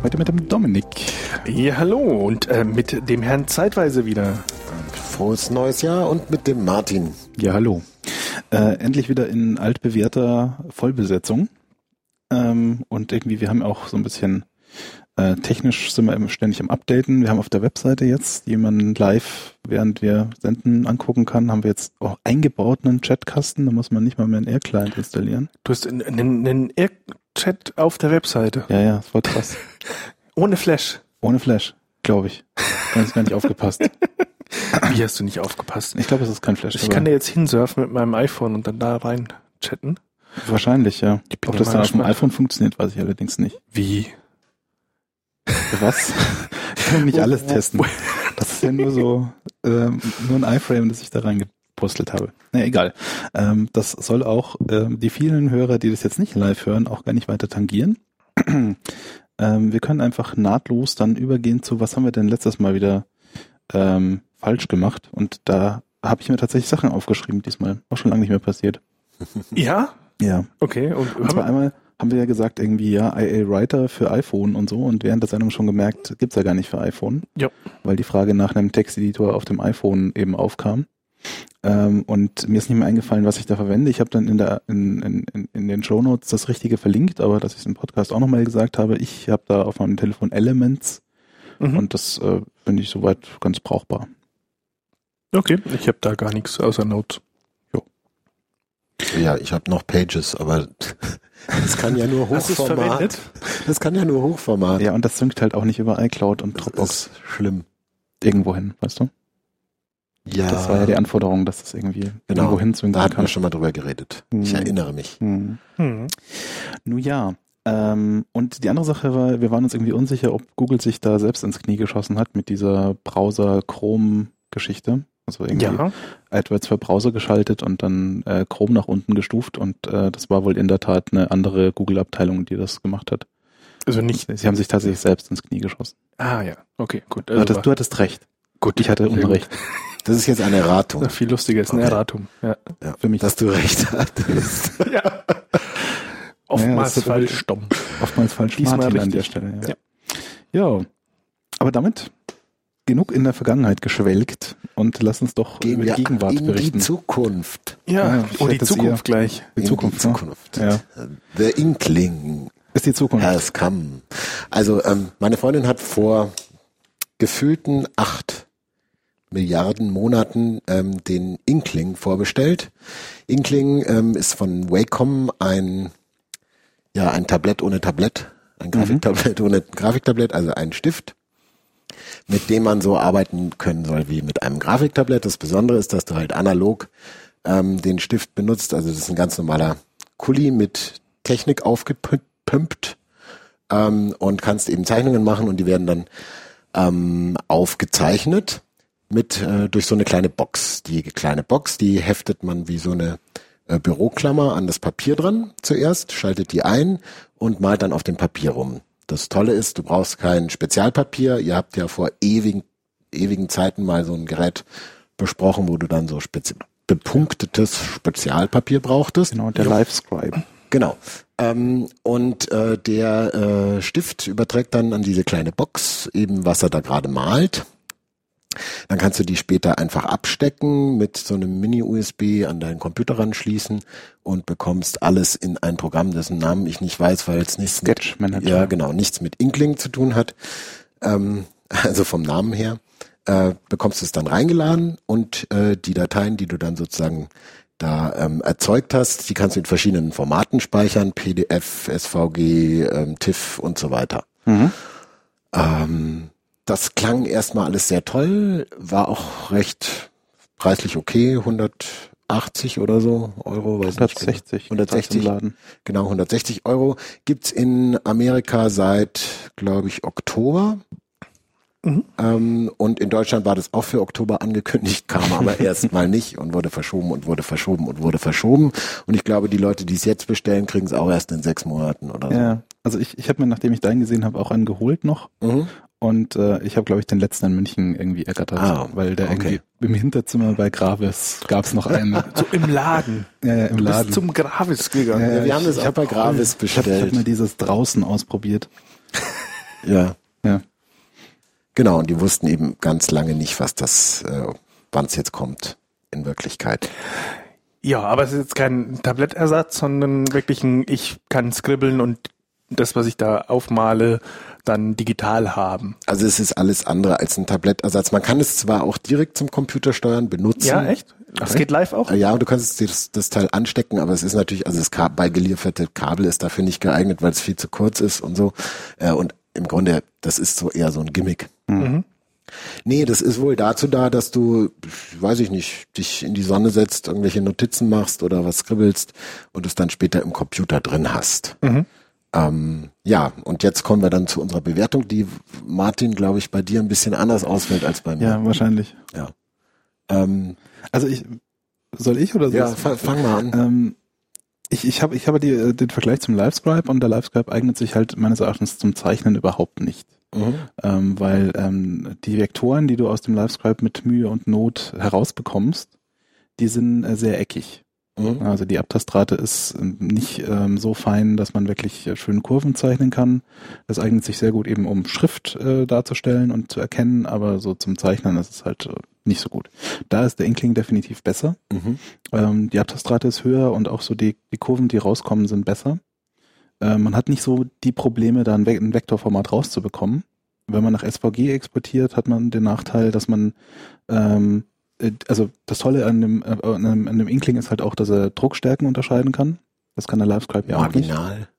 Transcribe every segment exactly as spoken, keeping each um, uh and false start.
Heute mit dem Dominik. Ja, hallo und äh, mit dem Herrn Zeitweise wieder. Frohes neues Jahr und mit dem Martin. Ja, hallo. Äh, endlich wieder in altbewährter Vollbesetzung. Ähm, und irgendwie, wir haben auch so ein bisschen äh, technisch sind wir ständig am Updaten. Wir haben auf der Webseite jetzt, die man live, während wir senden, angucken kann, haben wir jetzt auch eingebaut einen Chatkasten. Da muss man nicht mal mehr einen Air-Client installieren. Du hast einen, einen Air-Chat auf der Webseite? Ja, ja, das war krass. Ohne Flash? Ohne Flash, glaube ich. Da ist gar nicht aufgepasst. Wie hast du nicht aufgepasst? Ich glaube, es ist kein Flash. Ich kann da jetzt hinsurfen mit meinem iPhone und dann da rein chatten. Wahrscheinlich, ja. Ich Ob das dann auf dem iPhone funktioniert, weiß ich allerdings nicht. Wie? Was? Ich kann nicht alles testen. Das ist ja nur so, ähm, nur ein iFrame, das ich da reingepostelt habe. Na, egal. Ähm, das soll auch ähm, die vielen Hörer, die das jetzt nicht live hören, auch gar nicht weiter tangieren. ähm, wir können einfach nahtlos dann übergehen zu, was haben wir denn letztes Mal wieder ähm, falsch gemacht? Und da habe ich mir tatsächlich Sachen aufgeschrieben diesmal. Auch schon lange nicht mehr passiert. Ja? Ja. Okay. Und, und zwar einmal haben wir ja gesagt, irgendwie, ja, I A Writer für iPhone und so. Und während der Sendung schon gemerkt, gibt's ja gar nicht für iPhone. Ja. Weil die Frage nach einem Texteditor auf dem iPhone eben aufkam. Ähm, und mir ist nicht mehr eingefallen, was ich da verwende. Ich habe dann in der in, in, in den Shownotes das Richtige verlinkt, aber dass ich es im Podcast auch nochmal gesagt habe, ich habe da auf meinem Telefon Elements. Mhm. Und das äh, finde ich soweit ganz brauchbar. Okay, ich habe da gar nichts außer Notes. Jo. Ja, ich habe noch Pages, aber das kann ja nur Hochformat. Das kann ja nur Hochformat. Ja, und das synkt halt auch nicht über iCloud und Dropbox. Das ist schlimm. Irgendwohin, weißt du? Ja. Das war ja die Anforderung, dass das irgendwie genau. irgendwohin synken kann. Da hatten kann. wir schon mal drüber geredet. Hm. Ich erinnere mich. Hm. Hm. Nun ja. Ähm, und die andere Sache war, wir waren uns irgendwie unsicher, ob Google sich da selbst ins Knie geschossen hat mit dieser Browser-Chrome-Geschichte. Also irgendwie ja. AdWords für Browser geschaltet und dann äh, Chrome nach unten gestuft und äh, das war wohl in der Tat eine andere Google-Abteilung, die das gemacht hat. Also nicht. Sie haben sich tatsächlich selbst ins Knie geschossen. Ah ja, okay, gut. Also du, hattest, du hattest recht. Gut, ich hatte Unrecht. Das ist jetzt eine Erratung. Ja, viel lustiger ist okay. Eine Erratung. Ja. Ja, für mich, dass du recht hattest. Ja. Oftmals ja, falsch dumm. Oftmals falsch Diesmal Martin richtig. An der Stelle. Ja. Ja. ja, aber damit genug in der Vergangenheit geschwelgt und lass uns doch Gehen über die wir Gegenwart in berichten. Die Zukunft. Ja, ja oh, die Zukunft gleich. Die in Zukunft. Die Zukunft. Ja. The Inkling ist die Zukunft. Has come. Also ähm, meine Freundin hat vor gefühlten acht Milliarden Monaten ähm, den Inkling vorbestellt. Inkling ähm, ist von Wacom ein ja ein Tablett ohne Tablett, ein Grafiktablett mhm. ohne Grafiktablett, also ein Stift, mit dem man so arbeiten können soll wie mit einem Grafiktablett. Das Besondere ist, dass du halt analog ähm, den Stift benutzt. Also das ist ein ganz normaler Kuli mit Technik aufgepumpt ähm, und kannst eben Zeichnungen machen und die werden dann ähm, aufgezeichnet mit äh, durch so eine kleine Box. Die kleine Box, die heftet man wie so eine äh, Büroklammer an das Papier dran zuerst, schaltet die ein und malt dann auf dem Papier rum. Das Tolle ist, du brauchst kein Spezialpapier. Ihr habt ja vor ewigen, ewigen Zeiten mal so ein Gerät besprochen, wo du dann so spezi- bepunktetes Spezialpapier brauchtest. Genau, der LiveScribe. Genau. Ähm, und äh, der äh, Stift überträgt dann an diese kleine Box eben, was er da gerade malt. Dann kannst du die später einfach abstecken, mit so einem Mini-U S B an deinen Computer ranschließen und bekommst alles in ein Programm, dessen Namen ich nicht weiß, weil es nichts Sketch mit, Manager. Ja, genau, nichts mit Inkling zu tun hat. Ähm, also vom Namen her äh, bekommst du es dann reingeladen und äh, die Dateien, die du dann sozusagen da ähm, erzeugt hast, die kannst du in verschiedenen Formaten speichern, P D F, S V G, ähm, TIFF und so weiter. Mhm. Ähm, Das klang erstmal alles sehr toll, war auch recht preislich okay, hundertachtzig oder so Euro, weiß hundertsechzig. Nicht, hundertsechzig, Laden. Genau, hundertsechzig Euro. Gibt's in Amerika seit, glaube ich, Oktober. Mhm. Ähm, und in Deutschland war das auch für Oktober angekündigt, kam aber erstmal nicht und wurde verschoben und wurde verschoben und wurde verschoben. Und ich glaube, die Leute, die es jetzt bestellen, kriegen es auch erst in sechs Monaten oder so. Ja, also ich, ich habe mir, nachdem ich deinen gesehen habe, auch einen geholt noch. Mhm. Und äh, ich habe, glaube ich, den letzten in München irgendwie ergattert, ah, weil der okay. irgendwie im Hinterzimmer bei Gravis gab es noch einen. So im Laden. Ja, ja, im du Laden. Bist zum Gravis gegangen. Ja, ja, wir ich, haben das auch bei Gravis bestellt. Ich habe hab mir dieses draußen ausprobiert. Ja. Ja. Genau, und die wussten eben ganz lange nicht, was das, äh, wann es jetzt kommt in Wirklichkeit. Ja, aber es ist jetzt kein Tablettersatz, sondern wirklich ein, ich kann skribbeln und das, was ich da aufmale, dann digital haben. Also es ist alles andere als ein Tablettersatz. Man kann es zwar auch direkt zum Computersteuern benutzen. Ja, echt? Das geht live auch? Ja, du kannst das, das Teil anstecken, aber es ist natürlich, also das Ka- beigelieferte Kabel ist dafür nicht geeignet, weil es viel zu kurz ist und so. Äh, und im Grunde, das ist so eher so ein Gimmick. Mhm. Nee, das ist wohl dazu da, dass du, weiß ich nicht, dich in die Sonne setzt, irgendwelche Notizen machst oder was skribbelst und es dann später im Computer drin hast. Mhm. Ähm, ja, und jetzt kommen wir dann zu unserer Bewertung, die, Martin, glaube ich, bei dir ein bisschen anders ausfällt als bei mir. Ja, wahrscheinlich. Ja. Ähm, Also ich, soll ich oder so? ja, fang, fang mal an. Ähm, ich ich habe ich habe die, den Vergleich zum LiveScribe und der LiveScribe eignet sich halt meines Erachtens zum Zeichnen überhaupt nicht. Mhm. Ähm, weil ähm, die Vektoren, die du aus dem LiveScribe mit Mühe und Not herausbekommst, die sind äh, sehr eckig. Mhm. Also die Abtastrate ist ähm, nicht ähm, so fein, dass man wirklich äh, schön Kurven zeichnen kann. Das eignet sich sehr gut eben, um Schrift äh, darzustellen und zu erkennen, aber so zum Zeichnen ist es halt äh, nicht so gut. Da ist der Inkling definitiv besser. Mhm. Ähm, die Abtastrate ist höher und auch so die, die Kurven, die rauskommen, sind besser. Äh, man hat nicht so die Probleme, da ein, Ve- ein Vektorformat rauszubekommen. Wenn man nach S V G exportiert, hat man den Nachteil, dass man ähm, äh, also das Tolle an dem, äh, an dem, an dem Inkling ist halt auch, dass er Druckstärken unterscheiden kann. Das kann der LiveScribe ja auch nicht. Marginal.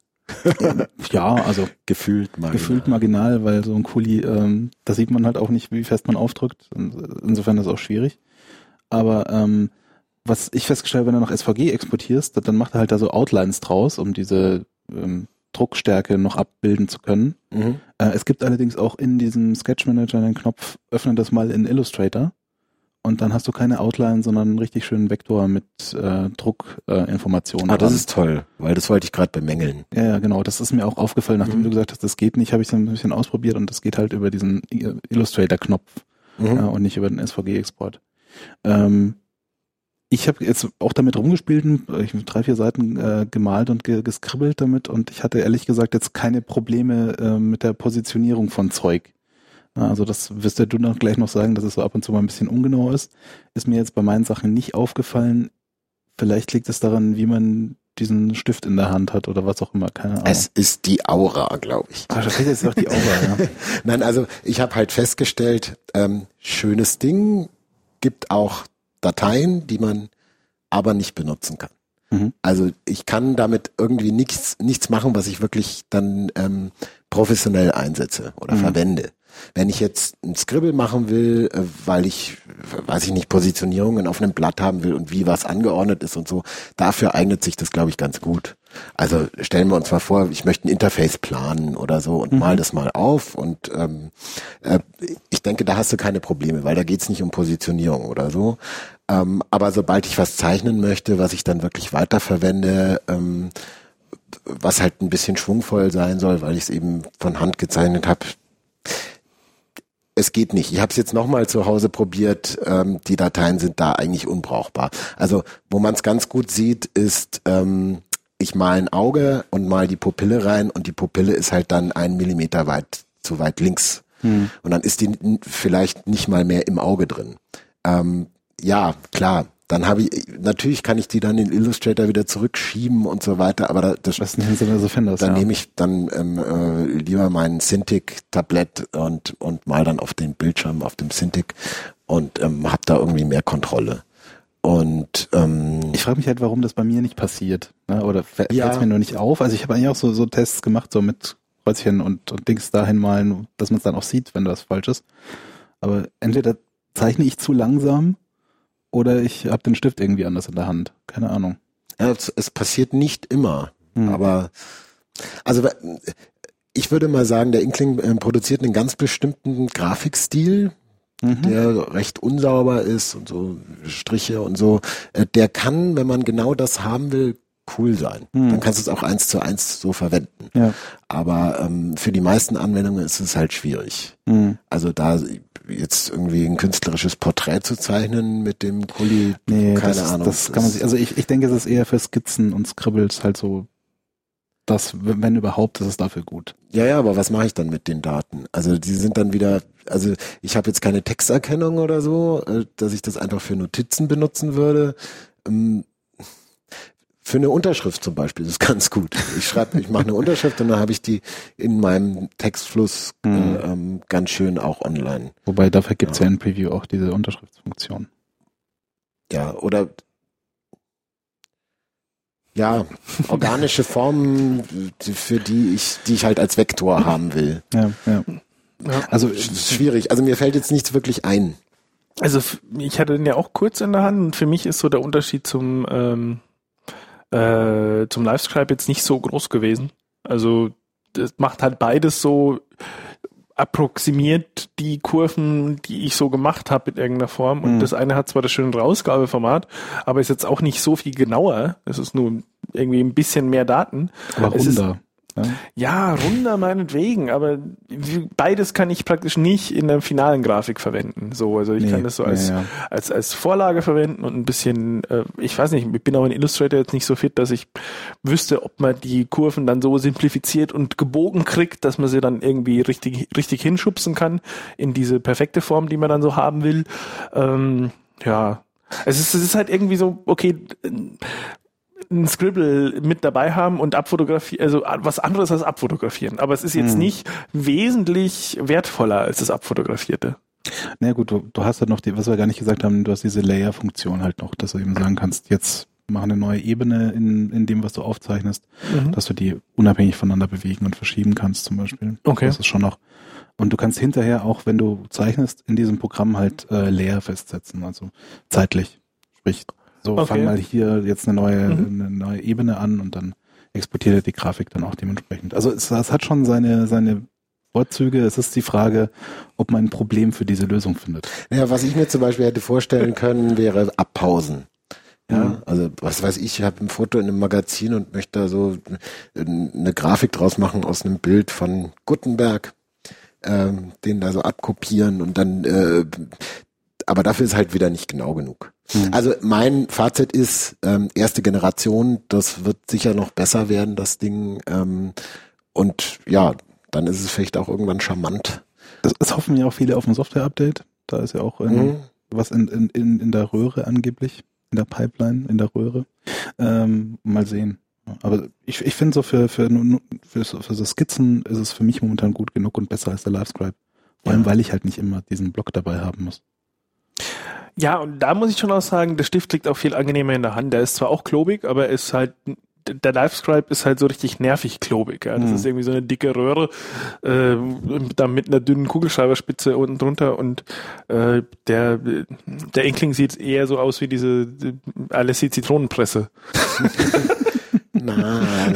Ja, also Gefühlt marginal. gefühlt marginal, weil so ein Kuli, ähm, da sieht man halt auch nicht, wie fest man aufdrückt. Insofern ist das auch schwierig. Aber ähm, was ich festgestellt habe, wenn du nach S V G exportierst, dann macht er halt da so Outlines draus, um diese ähm, Druckstärke noch abbilden zu können. Mhm. Äh, es gibt allerdings auch in diesem Sketch Manager einen Knopf, öffne das mal in Illustrator. Und dann hast du keine Outline, sondern einen richtig schönen Vektor mit äh, Druckinformationen. Ah, das ist toll, weil das wollte ich gerade bemängeln. Ja, ja, genau. Das ist mir auch aufgefallen, nachdem Mhm. du gesagt hast, das geht nicht, habe ich es ein bisschen ausprobiert und das geht halt über diesen Illustrator-Knopf Mhm. ja, und nicht über den S V G-Export. Ähm, ich habe jetzt auch damit rumgespielt, ich habe drei, vier Seiten äh, gemalt und ge geskribbelt damit und ich hatte ehrlich gesagt jetzt keine Probleme äh, mit der Positionierung von Zeug. Also das wirst ja du noch gleich noch sagen, dass es so ab und zu mal ein bisschen ungenau ist. Ist mir jetzt bei meinen Sachen nicht aufgefallen. Vielleicht liegt es daran, wie man diesen Stift in der Hand hat oder was auch immer, keine Ahnung. Es ist die Aura, glaube ich. Ah, das ist jetzt doch die Aura, ja. Nein, also ich habe halt festgestellt, ähm, schönes Ding, gibt auch Dateien, die man aber nicht benutzen kann. Mhm. Also ich kann damit irgendwie nichts nichts machen, was ich wirklich dann ähm, professionell einsetze oder Mhm. verwende. Wenn ich jetzt ein Scribble machen will, äh, weil ich, weiß ich nicht, Positionierungen auf einem Blatt haben will und wie was angeordnet ist und so, dafür eignet sich das, glaube ich, ganz gut. Also stellen wir uns mal vor, ich möchte ein Interface planen oder so und Mhm. mal das mal auf und ähm, äh, ich denke, da hast du keine Probleme, weil da geht's nicht um Positionierung oder so. Ähm, aber sobald ich was zeichnen möchte, was ich dann wirklich weiterverwende, ähm, was halt ein bisschen schwungvoll sein soll, weil ich es eben von Hand gezeichnet habe, es geht nicht. Ich habe es jetzt nochmal zu Hause probiert. Ähm, die Dateien sind da eigentlich unbrauchbar. Also wo man es ganz gut sieht, ist, ähm, ich male ein Auge und mal die Pupille rein und die Pupille ist halt dann einen Millimeter weit zu weit links. Hm. Und dann ist die n- vielleicht nicht mal mehr im Auge drin. Ähm, ja, klar. Dann habe ich, natürlich kann ich die dann in Illustrator wieder zurückschieben und so weiter, aber da, das, Was nicht so findest, dann ja. nehme ich dann ähm, äh, lieber mein Cintiq-Tablett und und mal dann auf den Bildschirm auf dem Cintiq und ähm, habe da irgendwie mehr Kontrolle. Und ähm, Ich frage mich halt, warum das bei mir nicht passiert. Ne? Oder fällt es Ja. mir nur nicht auf? Also ich habe eigentlich auch so, so Tests gemacht, so mit Kreuzchen und, und Dings dahin malen, dass man es dann auch sieht, wenn das falsch ist. Aber entweder zeichne ich zu langsam oder ich habe den Stift irgendwie anders in der Hand. Keine Ahnung. ja, es, es passiert nicht immer, Hm. aber also ich würde mal sagen, der Inkling äh, produziert einen ganz bestimmten Grafikstil, Mhm. der recht unsauber ist und so Striche und so. Äh, Der kann, wenn man genau das haben will, cool sein. Mhm. Dann kannst du es auch eins zu eins so verwenden. Ja. Aber ähm, für die meisten Anwendungen ist es halt schwierig. Mhm. Also da jetzt irgendwie ein künstlerisches Porträt zu zeichnen mit dem Kuli, Nee, keine das, Ahnung. das kann man sich, also ich, ich denke, es ist eher für Skizzen und Scribbles halt so das, wenn überhaupt, ist es dafür gut. Ja, ja, aber was mache ich dann mit den Daten? Also die sind dann wieder, also ich habe jetzt keine Texterkennung oder so, dass ich das einfach für Notizen benutzen würde. Für eine Unterschrift zum Beispiel, das ist ganz gut. Ich schreibe, ich mache eine Unterschrift und dann habe ich die in meinem Textfluss mhm. äh, ähm, ganz schön auch online. Wobei dafür gibt es ja. ja in Preview auch diese Unterschriftsfunktion. Ja, oder ja, organische Formen, für die ich, die ich halt als Vektor haben will. Ja, ja. ja. Also schwierig. Also mir fällt jetzt nichts wirklich ein. Also ich hatte den ja auch kurz in der Hand und für mich ist so der Unterschied zum ähm, äh, zum Livescribe jetzt nicht so groß gewesen. Also das macht halt beides so approximiert die Kurven, die ich so gemacht habe in irgendeiner Form. Und mhm. das eine hat zwar das schöne Rausgabeformat, aber ist jetzt auch nicht so viel genauer. Es ist nur irgendwie ein bisschen mehr Daten. Aber runder. Ja, ja, runder meinetwegen, aber beides kann ich praktisch nicht in der finalen Grafik verwenden. So, also ich nee, kann das so als, nee, ja. als, als Vorlage verwenden und ein bisschen, äh, ich weiß nicht, ich bin auch in Illustrator jetzt nicht so fit, dass ich wüsste, ob man die Kurven dann so simplifiziert und gebogen kriegt, dass man sie dann irgendwie richtig, richtig hinschubsen kann in diese perfekte Form, die man dann so haben will. Ähm, ja, es ist, es ist halt irgendwie so, okay, ein Scribble mit dabei haben und abfotografieren, also was anderes als abfotografieren. Aber es ist jetzt hm. nicht wesentlich wertvoller als das Abfotografierte. Na ja, gut, du, du hast halt noch die, was wir gar nicht gesagt haben, du hast diese Layer-Funktion halt noch, dass du eben sagen kannst, jetzt mach eine neue Ebene in, in dem, was du aufzeichnest, mhm. dass du die unabhängig voneinander bewegen und verschieben kannst zum Beispiel. Okay. Das ist schon noch. Und du kannst hinterher auch, wenn du zeichnest, in diesem Programm halt äh, Layer festsetzen, also zeitlich. Sprich, so okay. fang mal hier jetzt eine neue, mhm. eine neue Ebene an und dann exportiert er die Grafik dann auch dementsprechend. Also es, es hat schon seine, seine Vorzüge. Es ist die Frage, ob man ein Problem für diese Lösung findet. Ja, was ich mir zum Beispiel hätte vorstellen können, wäre Abpausen. Ja, also was weiß ich, ich habe ein Foto in einem Magazin und möchte da so eine Grafik draus machen aus einem Bild von Gutenberg, ähm, den da so abkopieren und dann, äh, aber dafür ist halt wieder nicht genau genug. Mhm. Also mein Fazit ist, ähm, erste Generation, das wird sicher noch besser werden, das Ding. Ähm, und ja, dann ist es vielleicht auch irgendwann charmant. Das, das hoffen ja auch viele auf ein Software-Update. Da ist ja auch in, mhm. was in, in, in, in der Röhre angeblich, in der Pipeline, in der Röhre. Ähm, mal sehen. Aber ich, ich finde so für, für, für, so, für so Skizzen ist es für mich momentan gut genug und besser als der Livescribe. Vor allem, ja. weil ich halt nicht immer diesen Block dabei haben muss. Ja, und da muss ich schon auch sagen, der Stift liegt auch viel angenehmer in der Hand. Der ist zwar auch klobig, aber er ist halt, der Livescribe ist halt so richtig nervig klobig. Ja. Das mhm. ist irgendwie so eine dicke Röhre, äh, da mit einer dünnen Kugelschreiberspitze unten drunter und äh, der, der Inkling sieht eher so aus wie diese Alessi Zitronenpresse. Nein.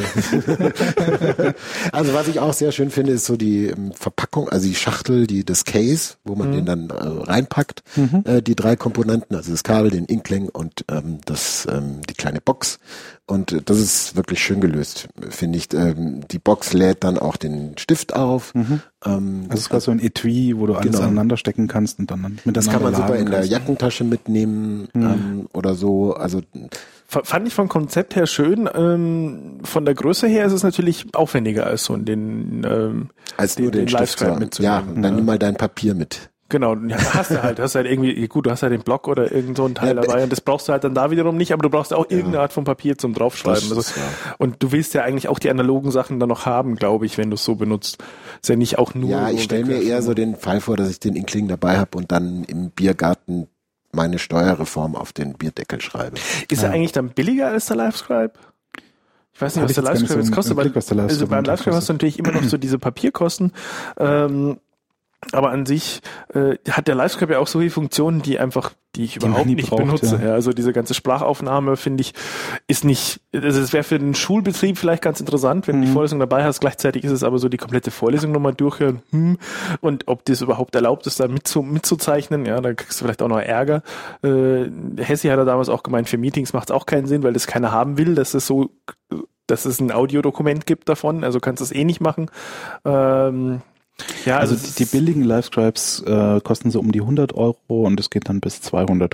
Also was ich auch sehr schön finde, ist so die ähm, Verpackung, also die Schachtel, die das Case, wo man mhm. den dann äh, reinpackt, mhm. äh, die drei Komponenten, also das Kabel, den Inkling und ähm, das ähm, die kleine Box. Und äh, das ist wirklich schön gelöst, finde ich. Ähm, die Box lädt dann auch den Stift auf. Mhm. Ähm, also es ist quasi so ein Etui, wo du alles genau. aneinander stecken kannst und dann miteinander Das kann man super in der Jackentasche mitnehmen mhm. ähm, oder so. Also fand ich vom Konzept her schön. Ähm, von der Größe her ist es natürlich aufwendiger als so den ähm, als nur den, den Livescribe mitzunehmen. Ja, dann ja. nimm mal dein Papier mit. Genau, ja, hast du halt, hast halt irgendwie, gut, du hast halt den Block oder irgend so ein Teil ja, dabei und das brauchst du halt dann da wiederum nicht, aber du brauchst auch ja. irgendeine Art von Papier zum draufschreiben. Also, ist, ja. Und du willst ja eigentlich auch die analogen Sachen dann noch haben, glaube ich, wenn du es so benutzt. Ist ja nicht auch nur. Ja, so ich stelle mir eher so den Fall vor, dass ich den Inkling dabei habe und dann im Biergarten meine Steuerreform auf den Bierdeckel schreibe. Ist ja. er eigentlich dann billiger als der Livescribe? Ich weiß nicht, was der Livescribe jetzt kostet, weil also beim Livescribe hast du natürlich immer noch so diese Papierkosten. Ähm, aber an sich äh, hat der Livescribe ja auch so viele Funktionen, die einfach, die ich überhaupt die nicht braucht, benutze. Ja. Ja, also diese ganze Sprachaufnahme, finde ich, ist nicht, also es wäre für den Schulbetrieb vielleicht ganz interessant, wenn mhm. du die Vorlesung dabei hast. Gleichzeitig ist es aber so, die komplette Vorlesung nochmal durchhören. Hm, und ob das überhaupt erlaubt ist, da mitzu, mitzuzeichnen, ja, da kriegst du vielleicht auch noch Ärger. Äh, Hessi hat er damals auch gemeint, für Meetings macht es auch keinen Sinn, weil das keiner haben will, dass es so, dass es ein Audiodokument gibt davon. Also kannst du es eh nicht machen. Ähm, Ja, also, also die, die billigen Livescribes äh, kosten so um die hundert Euro und es geht dann bis zweihundert hoch.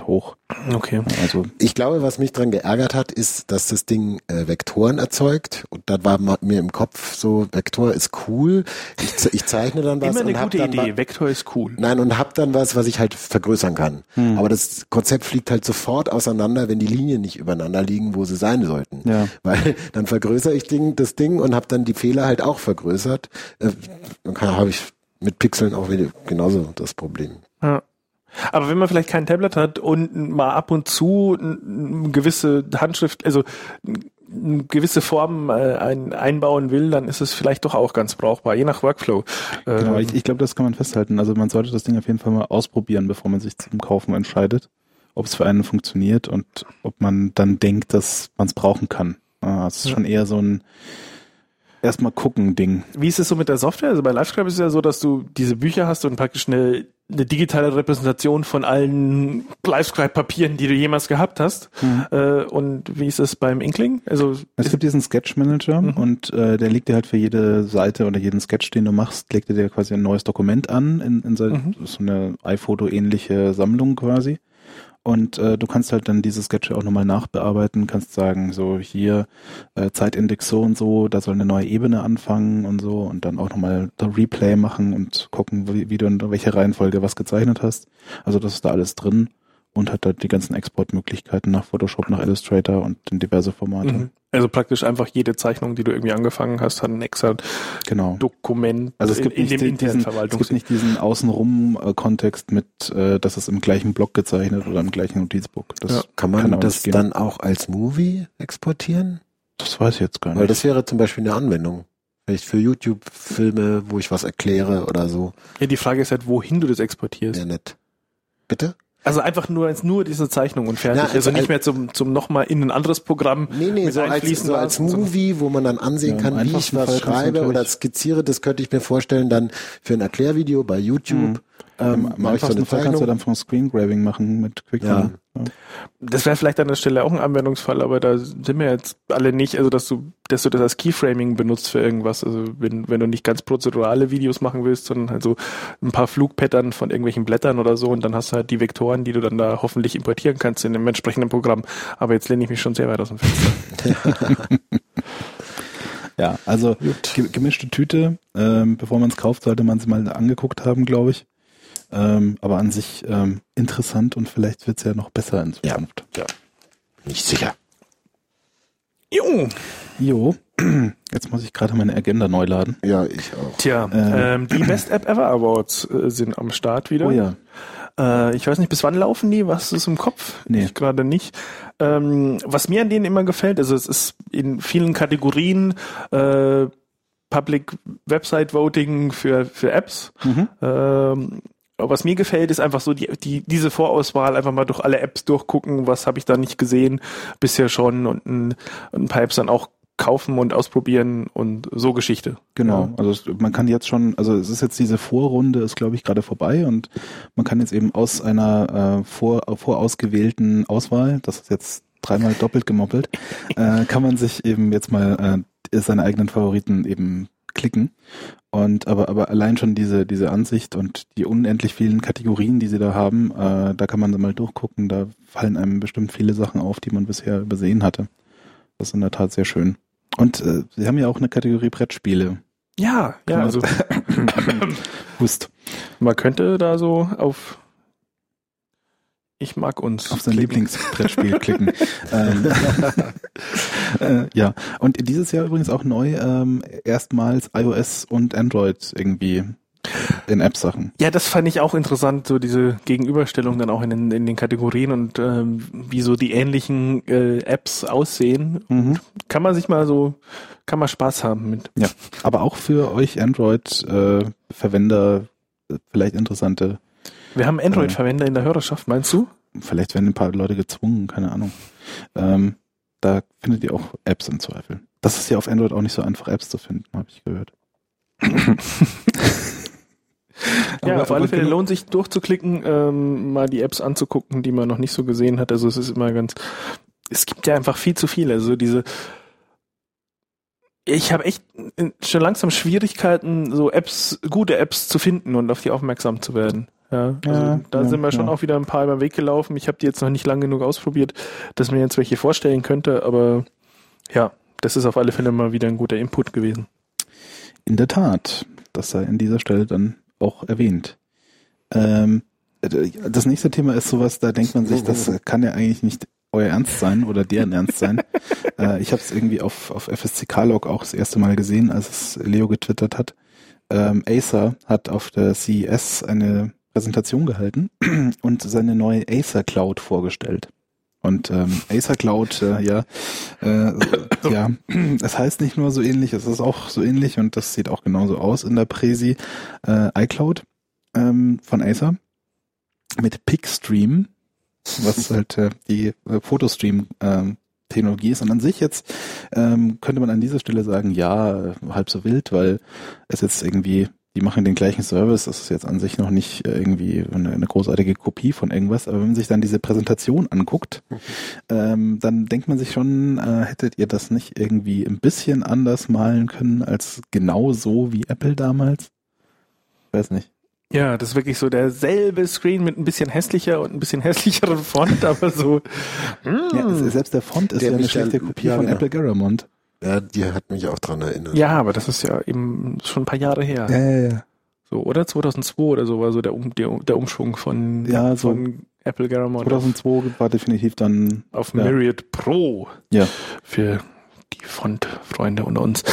Okay. Also ich glaube, was mich dran geärgert hat, ist, dass das Ding äh, Vektoren erzeugt. Und da war mir im Kopf so, Vektor ist cool. Ich, ich zeichne dann was. Immer eine und gute hab dann Idee. Vektor ist cool. Nein, und hab dann was, was ich halt vergrößern kann. Hm. Aber das Konzept fliegt halt sofort auseinander, wenn die Linien nicht übereinander liegen, wo sie sein sollten. Ja. Weil dann vergrößere ich Ding, das Ding und habe dann die Fehler halt auch vergrößert. Äh, dann habe ich mit Pixeln auch wieder genauso das Problem. Ja. Aber wenn man vielleicht kein Tablet hat und mal ab und zu eine gewisse Handschrift, also eine gewisse Form äh, ein, einbauen will, dann ist es vielleicht doch auch ganz brauchbar, je nach Workflow. Genau, ich, ich glaube, das kann man festhalten. Also man sollte das Ding auf jeden Fall mal ausprobieren, bevor man sich zum Kaufen entscheidet, ob es für einen funktioniert und ob man dann denkt, dass man es brauchen kann. Es ist ja. schon eher so ein erstmal gucken Ding. Wie ist es so mit der Software? Also bei LiveScribe ist es ja so, dass du diese Bücher hast und praktisch eine, eine digitale Repräsentation von allen LiveScribe-Papieren, die du jemals gehabt hast. Mhm. Äh, und wie ist es beim Inkling? Also es gibt diesen Sketch-Manager mhm. und äh, der legt dir halt für jede Seite oder jeden Sketch, den du machst, legt er dir quasi ein neues Dokument an in, in so, mhm. so eine iPhoto-ähnliche Sammlung quasi. Und äh, du kannst halt dann diese Sketche auch nochmal nachbearbeiten, kannst sagen, so hier äh, Zeitindex so und so, da soll eine neue Ebene anfangen und so und dann auch nochmal Replay machen und gucken, wie, wie du in welcher Reihenfolge was gezeichnet hast. Also das ist da alles drin und hat da die ganzen Exportmöglichkeiten nach Photoshop, nach Illustrator und in diverse Formate. Mhm. Also praktisch einfach jede Zeichnung, die du irgendwie angefangen hast, hat ein extra genau. Dokument also es gibt in, in dem internen Verwaltungs- Es gibt nicht diesen Außenrum-Kontext mit, äh, dass es im gleichen Block gezeichnet oder im gleichen Notizbuch. Das ja. Kann man kann das dann auch als Movie exportieren? Das weiß ich jetzt gar nicht. Weil das wäre zum Beispiel eine Anwendung. Vielleicht für YouTube-Filme, wo ich was erkläre oder so. Ja, die Frage ist halt, wohin du das exportierst. Ja, nett. Bitte? Also einfach nur nur diese Zeichnung und fertig. Na, also, also nicht mehr zum zum nochmal in ein anderes Programm nee, nee, mit so einfließen so als Movie, wo man dann ansehen ja, kann, wie ich was schreibe oder skizziere. Das könnte ich mir vorstellen dann für ein Erklärvideo bei YouTube. Mhm. Ähm, Am einfachsten Fall kannst du dann vom Screen-Grabbing machen mit QuickTime. Ja. Ja. Das wäre vielleicht an der Stelle auch ein Anwendungsfall, aber da sind wir jetzt alle nicht, also dass du, dass du das als Keyframing benutzt für irgendwas. Also wenn, wenn du nicht ganz prozedurale Videos machen willst, sondern halt so ein paar Flugpattern von irgendwelchen Blättern oder so und dann hast du halt die Vektoren, die du dann da hoffentlich importieren kannst in dem entsprechenden Programm. Aber jetzt lehne ich mich schon sehr weit aus dem Fenster. Ja, also ge- gemischte Tüte. Ähm, bevor man es kauft, sollte man es mal angeguckt haben, glaube ich. Ähm, aber an sich ähm, interessant und vielleicht wird es ja noch besser in Zukunft. Ja, ja. Nicht sicher. Jo. Jo. Jetzt muss ich gerade meine Agenda neu laden. Ja, ich auch. Tja, ähm, ähm, die Best App Ever Awards äh, sind am Start wieder. Oh ja. Äh, ich weiß nicht, bis wann laufen die? Was ist im Kopf? Nee. Ich gerade nicht. Ähm, was mir an denen immer gefällt, also es ist in vielen Kategorien äh, Public Website Voting für, für Apps. Mhm. Ähm, was mir gefällt, ist einfach so die, die diese Vorauswahl, einfach mal durch alle Apps durchgucken, was habe ich da nicht gesehen bisher schon und ein, ein paar Apps dann auch kaufen und ausprobieren und so Geschichte. Genau, ja. Also es, man kann jetzt schon, also es ist jetzt diese Vorrunde ist glaube ich gerade vorbei und man kann jetzt eben aus einer äh, vor, vorausgewählten Auswahl, das ist jetzt dreimal doppelt gemoppelt, äh, kann man sich eben jetzt mal äh, seine eigenen Favoriten eben klicken. Und aber aber allein schon diese diese Ansicht und die unendlich vielen Kategorien, die sie da haben, äh, da kann man mal durchgucken. Da fallen einem bestimmt viele Sachen auf, die man bisher übersehen hatte. Das ist in der Tat sehr schön. Und äh, sie haben ja auch eine Kategorie Brettspiele. Ja, ja. Kann Also Hust. Man könnte da so auf Ich mag uns. Auf sein Lieblingsbrettspiel klicken. ähm, äh, ja, und dieses Jahr übrigens auch neu ähm, erstmals iOS und Android irgendwie in App-Sachen. Ja, das fand ich auch interessant, so diese Gegenüberstellung dann auch in den, in den Kategorien und ähm, wie so die ähnlichen äh, Apps aussehen. Mhm. Kann man sich mal so, kann man Spaß haben mit. Ja, aber auch für euch Android-Verwender äh, vielleicht interessante. Wir haben Android-Verwender äh, in der Hörerschaft, meinst du? Vielleicht werden ein paar Leute gezwungen, keine Ahnung. Ähm, da findet ihr auch Apps im Zweifel. Das ist ja auf Android auch nicht so einfach, Apps zu finden, habe ich gehört. Ja, aber auf alle Fälle lohnt sich durchzuklicken, ähm, mal die Apps anzugucken, die man noch nicht so gesehen hat. Also es ist immer ganz, es gibt ja einfach viel zu viele. Also diese, ich habe echt schon langsam Schwierigkeiten, so Apps, gute Apps zu finden und auf die aufmerksam zu werden. Ja, also ja, da ja, sind wir schon ja. auch wieder ein paar über den Weg gelaufen. Ich habe die jetzt noch nicht lang genug ausprobiert, dass mir jetzt welche vorstellen könnte, aber ja, das ist auf alle Fälle mal wieder ein guter Input gewesen. In der Tat, das sei an dieser Stelle dann auch erwähnt. Ähm, das nächste Thema ist sowas, da denkt man sich, das kann ja eigentlich nicht euer Ernst sein oder deren Ernst sein. äh, ich habe es irgendwie auf, auf F S C K-Log auch das erste Mal gesehen, als es Leo getwittert hat. Ähm, Acer hat auf der C E S eine Präsentation gehalten und seine neue Acer Cloud vorgestellt. Und ähm, Acer Cloud, äh, ja, äh, ja, es heißt nicht nur so ähnlich, es ist auch so ähnlich und das sieht auch genauso aus in der Präsi. Äh, iCloud ähm, von Acer mit PicStream, was halt äh, die äh, Fotostream-Technologie ähm, ist. Und an sich jetzt ähm, könnte man an dieser Stelle sagen, ja, halb so wild, weil es jetzt irgendwie, die machen den gleichen Service, das ist jetzt an sich noch nicht äh, irgendwie eine, eine großartige Kopie von irgendwas, aber wenn man sich dann diese Präsentation anguckt, okay. ähm, dann denkt man sich schon, äh, hättet ihr das nicht irgendwie ein bisschen anders malen können, als genau so wie Apple damals? Ich weiß nicht. Ja, das ist wirklich so derselbe Screen mit ein bisschen hässlicher und ein bisschen hässlicheren Font, aber so. Ja, selbst der Font ist der ja eine schlechte Kopie ja, von ja. Apple Garamond. Ja, die hat mich auch dran erinnert. Ja, aber das ist ja eben schon ein paar Jahre her. Ja, ja, ja. So, oder zweitausendzwei oder so war so der, um, der, der Umschwung von, ja, so von Apple Garamond. zweitausendzwei war definitiv dann auf ja. Myriad Pro. Ja. Für die Font-Freunde unter uns.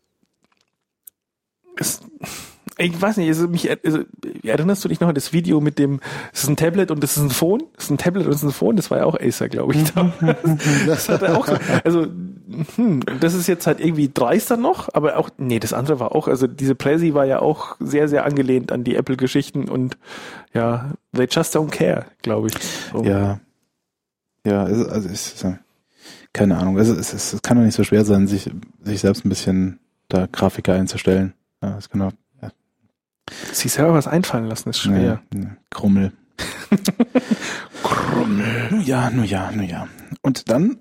Es, ich weiß nicht, also mich, also, erinnerst du dich noch an das Video mit dem, es ist ein Tablet und es ist ein Phone? Es ist ein Tablet und es ist ein Phone? Das war ja auch Acer, glaube ich. Das hat er auch so, also, hm, das ist jetzt halt irgendwie dreister noch, aber auch, nee, das andere war auch, also diese Prezi war ja auch sehr, sehr angelehnt an die Apple-Geschichten und ja, they just don't care, glaube ich. So. Ja. Ja, also, also es ist, keine Ahnung, also es, es, es kann doch nicht so schwer sein, sich, sich selbst ein bisschen da Grafiker einzustellen. Ja, das kann auch, sich selber was einfallen lassen ist schwer. Ja, ja. Krummel. Krummel. Nun ja, nun ja, nun ja. Und dann,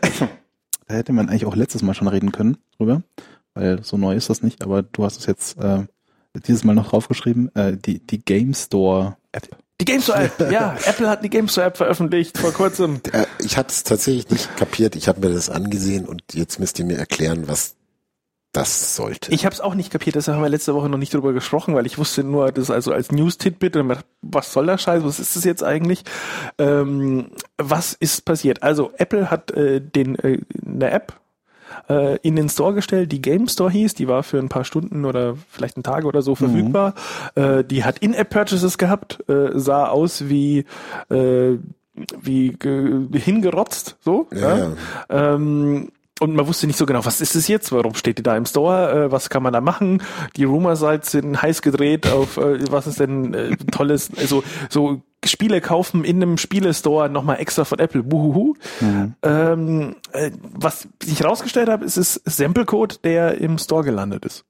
da hätte man eigentlich auch letztes Mal schon reden können drüber, weil so neu ist das nicht, aber du hast es jetzt äh, dieses Mal noch draufgeschrieben, äh, die, die Game Store App. Die Game Store App, ja. Apple hat die Game Store App veröffentlicht vor kurzem. Ich habe es tatsächlich nicht kapiert, ich habe mir das angesehen und jetzt müsst ihr mir erklären, was das sollte. Ich habe es auch nicht kapiert, deshalb haben wir letzte Woche noch nicht drüber gesprochen, weil ich wusste nur, das also als News-Titbit und was soll der Scheiß, was ist das jetzt eigentlich? Ähm, was ist passiert? Also Apple hat äh, den äh, eine App äh, in den Store gestellt, die Game Store hieß, die war für ein paar Stunden oder vielleicht einen Tag oder so verfügbar. Mhm. Äh, die hat In-App-Purchases gehabt, äh, sah aus wie äh, wie ge- hingerotzt, so. Ja. Ja. Ähm, Und man wusste nicht so genau, was ist es jetzt, warum steht die da im Store, äh, was kann man da machen? Die Rumor-Sites sind heiß gedreht auf, äh, was ist denn äh, tolles, also so Spiele kaufen in einem Spielestore nochmal extra von Apple, buhuhu. Mhm. Ähm, äh, was ich rausgestellt habe, ist es Sample-Code, der im Store gelandet ist.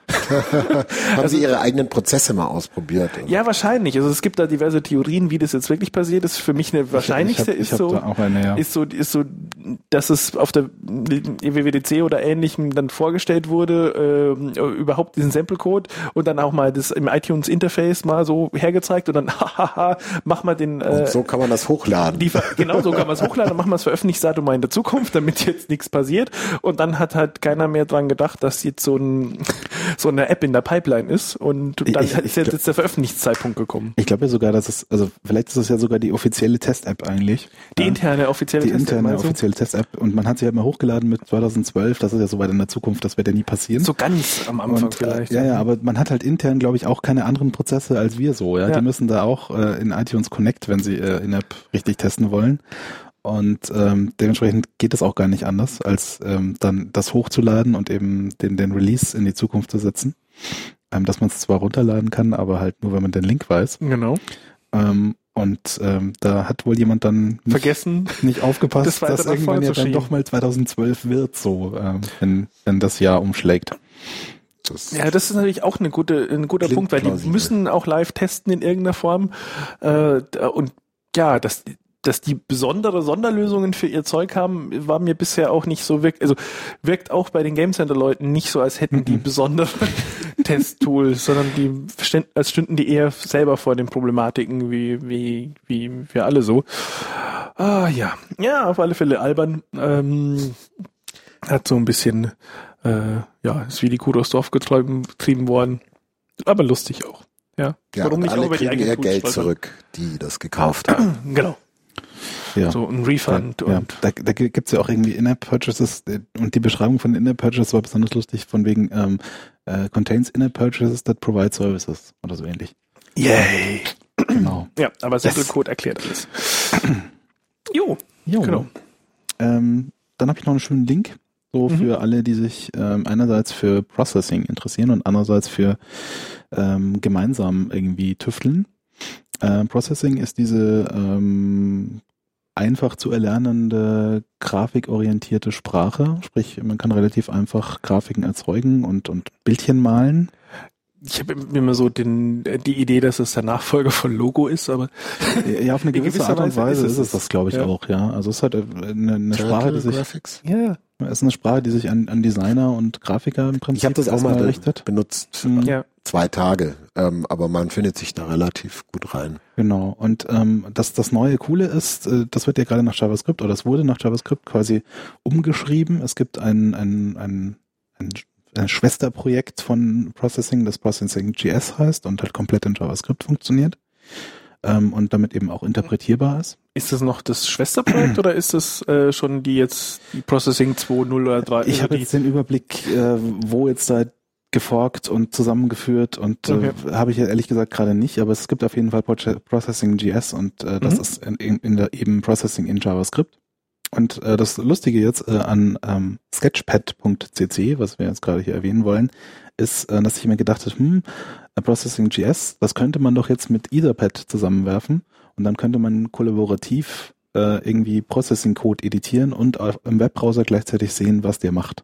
Haben also, Sie Ihre eigenen Prozesse mal ausprobiert? Oder? Ja, wahrscheinlich. Also es gibt da diverse Theorien, wie das jetzt wirklich passiert ist. Für mich eine wahrscheinlichste ich hab, ich ist so, auch eine, ja. ist so, ist so, dass es auf der E W W D C oder Ähnlichem dann vorgestellt wurde, äh, überhaupt diesen Sample-Code und dann auch mal das im iTunes-Interface mal so hergezeigt und dann, hahaha, mach mal den. Äh, und so kann man das hochladen. Die, genau, so kann man es hochladen, dann machen wir das Veröffentlichungsdatum mal in der Zukunft, damit jetzt nichts passiert. Und dann hat halt keiner mehr dran gedacht, dass jetzt so ein so eine App in der Pipeline ist und dann ich, ist jetzt, jetzt der Veröffentlichungszeitpunkt gekommen. Ich glaube ja sogar, dass es, also vielleicht ist es ja sogar die offizielle Test-App eigentlich. Die ja. interne offizielle Test-App. Die interne offizielle Test-App und man hat sie halt mal hochgeladen mit zweitausendzwölf, das ist ja so weit in der Zukunft, das wird ja nie passieren. So ganz am Anfang und, vielleicht. Ja, ja, aber man hat halt intern, glaube ich, auch keine anderen Prozesse als wir so. Ja, ja. Die müssen da auch äh, in iTunes Connect, wenn sie äh, in-App richtig testen wollen. Und ähm, dementsprechend geht es auch gar nicht anders, als ähm, dann das hochzuladen und eben den, den Release in die Zukunft zu setzen. Ähm, dass man es zwar runterladen kann, aber halt nur, wenn man den Link weiß. Genau. Ähm, und ähm, da hat wohl jemand dann nicht, vergessen, nicht aufgepasst, das dass irgendwann ja dann doch mal zweitausendzwölf wird, so ähm, wenn, wenn das Jahr umschlägt. Das ja, das ist natürlich auch eine gute, ein guter Punkt, weil die müssen auch live testen in irgendeiner Form. Äh, und ja, das dass die besondere Sonderlösungen für ihr Zeug haben, war mir bisher auch nicht so wirkt, also wirkt auch bei den Game Center Leuten nicht so, als hätten die besondere Testtool, sondern die, als stünden die eher selber vor den Problematiken, wie, wie, wie wir alle so. Ah, ja. Ja, auf alle Fälle albern. Ähm, hat so ein bisschen, äh, ja, ist wie die Kuh durchs Dorf getrieben, getrieben worden. Aber lustig auch. Ja, ja, warum nicht alle auch über die kriegen ihr Geld zurück, die das gekauft haben. Genau. Ja. So ein Refund. Ja, und ja. Da, da gibt's ja auch irgendwie In-App-Purchases und die Beschreibung von In-App-Purchases war besonders lustig von wegen ähm, äh, contains In-App-Purchases that provide services oder so ähnlich. Yay! Genau. Ja, aber Simple-Code yes. erklärt alles. jo, jo, genau. Ähm, dann habe ich noch einen schönen Link, so mhm. für alle, die sich ähm, einerseits für Processing interessieren und andererseits für ähm, gemeinsam irgendwie tüfteln. Ähm, Processing ist diese ähm, einfach zu erlernende, grafikorientierte Sprache. Sprich, man kann relativ einfach Grafiken erzeugen und, und Bildchen malen. Ich habe immer so den, die Idee, dass es der Nachfolger von Logo ist, aber ja, auf eine gewisse, gewisse Art und Weise ist es, ist es das, glaube ich, ja. auch, ja. Also es ist halt eine, eine Sprache, die sich, Graphics. ja, es ist eine Sprache, die sich an, an Designer und Grafiker im Prinzip ich habe das auch mal richtet. benutzt, mhm. ja. zwei Tage, ähm, aber man findet sich da relativ gut rein. Genau. Und ähm, das, das neue Coole ist, äh, das wird ja gerade nach JavaScript oder es wurde nach JavaScript quasi umgeschrieben. Es gibt ein, ein, ein, ein ein Schwesterprojekt von Processing, das Processing J S heißt und halt komplett in JavaScript funktioniert ähm, und damit eben auch interpretierbar ist. Ist das noch das Schwesterprojekt oder ist das äh, schon die jetzt die Processing zwei Punkt null oder drei? Ich habe jetzt den Überblick, äh, wo jetzt da geforkt und zusammengeführt und äh, okay. habe ich ja ehrlich gesagt gerade nicht, aber es gibt auf jeden Fall Processing J S und äh, das mhm. ist in, in der eben Processing in JavaScript. Und äh, das Lustige jetzt äh, an ähm, sketchpad punkt c c, was wir jetzt gerade hier erwähnen wollen, ist, äh, dass ich mir gedacht habe, hm, Processing J S, das könnte man doch jetzt mit Etherpad zusammenwerfen und dann könnte man kollaborativ äh, irgendwie Processing-Code editieren und auf, im Webbrowser gleichzeitig sehen, was der macht.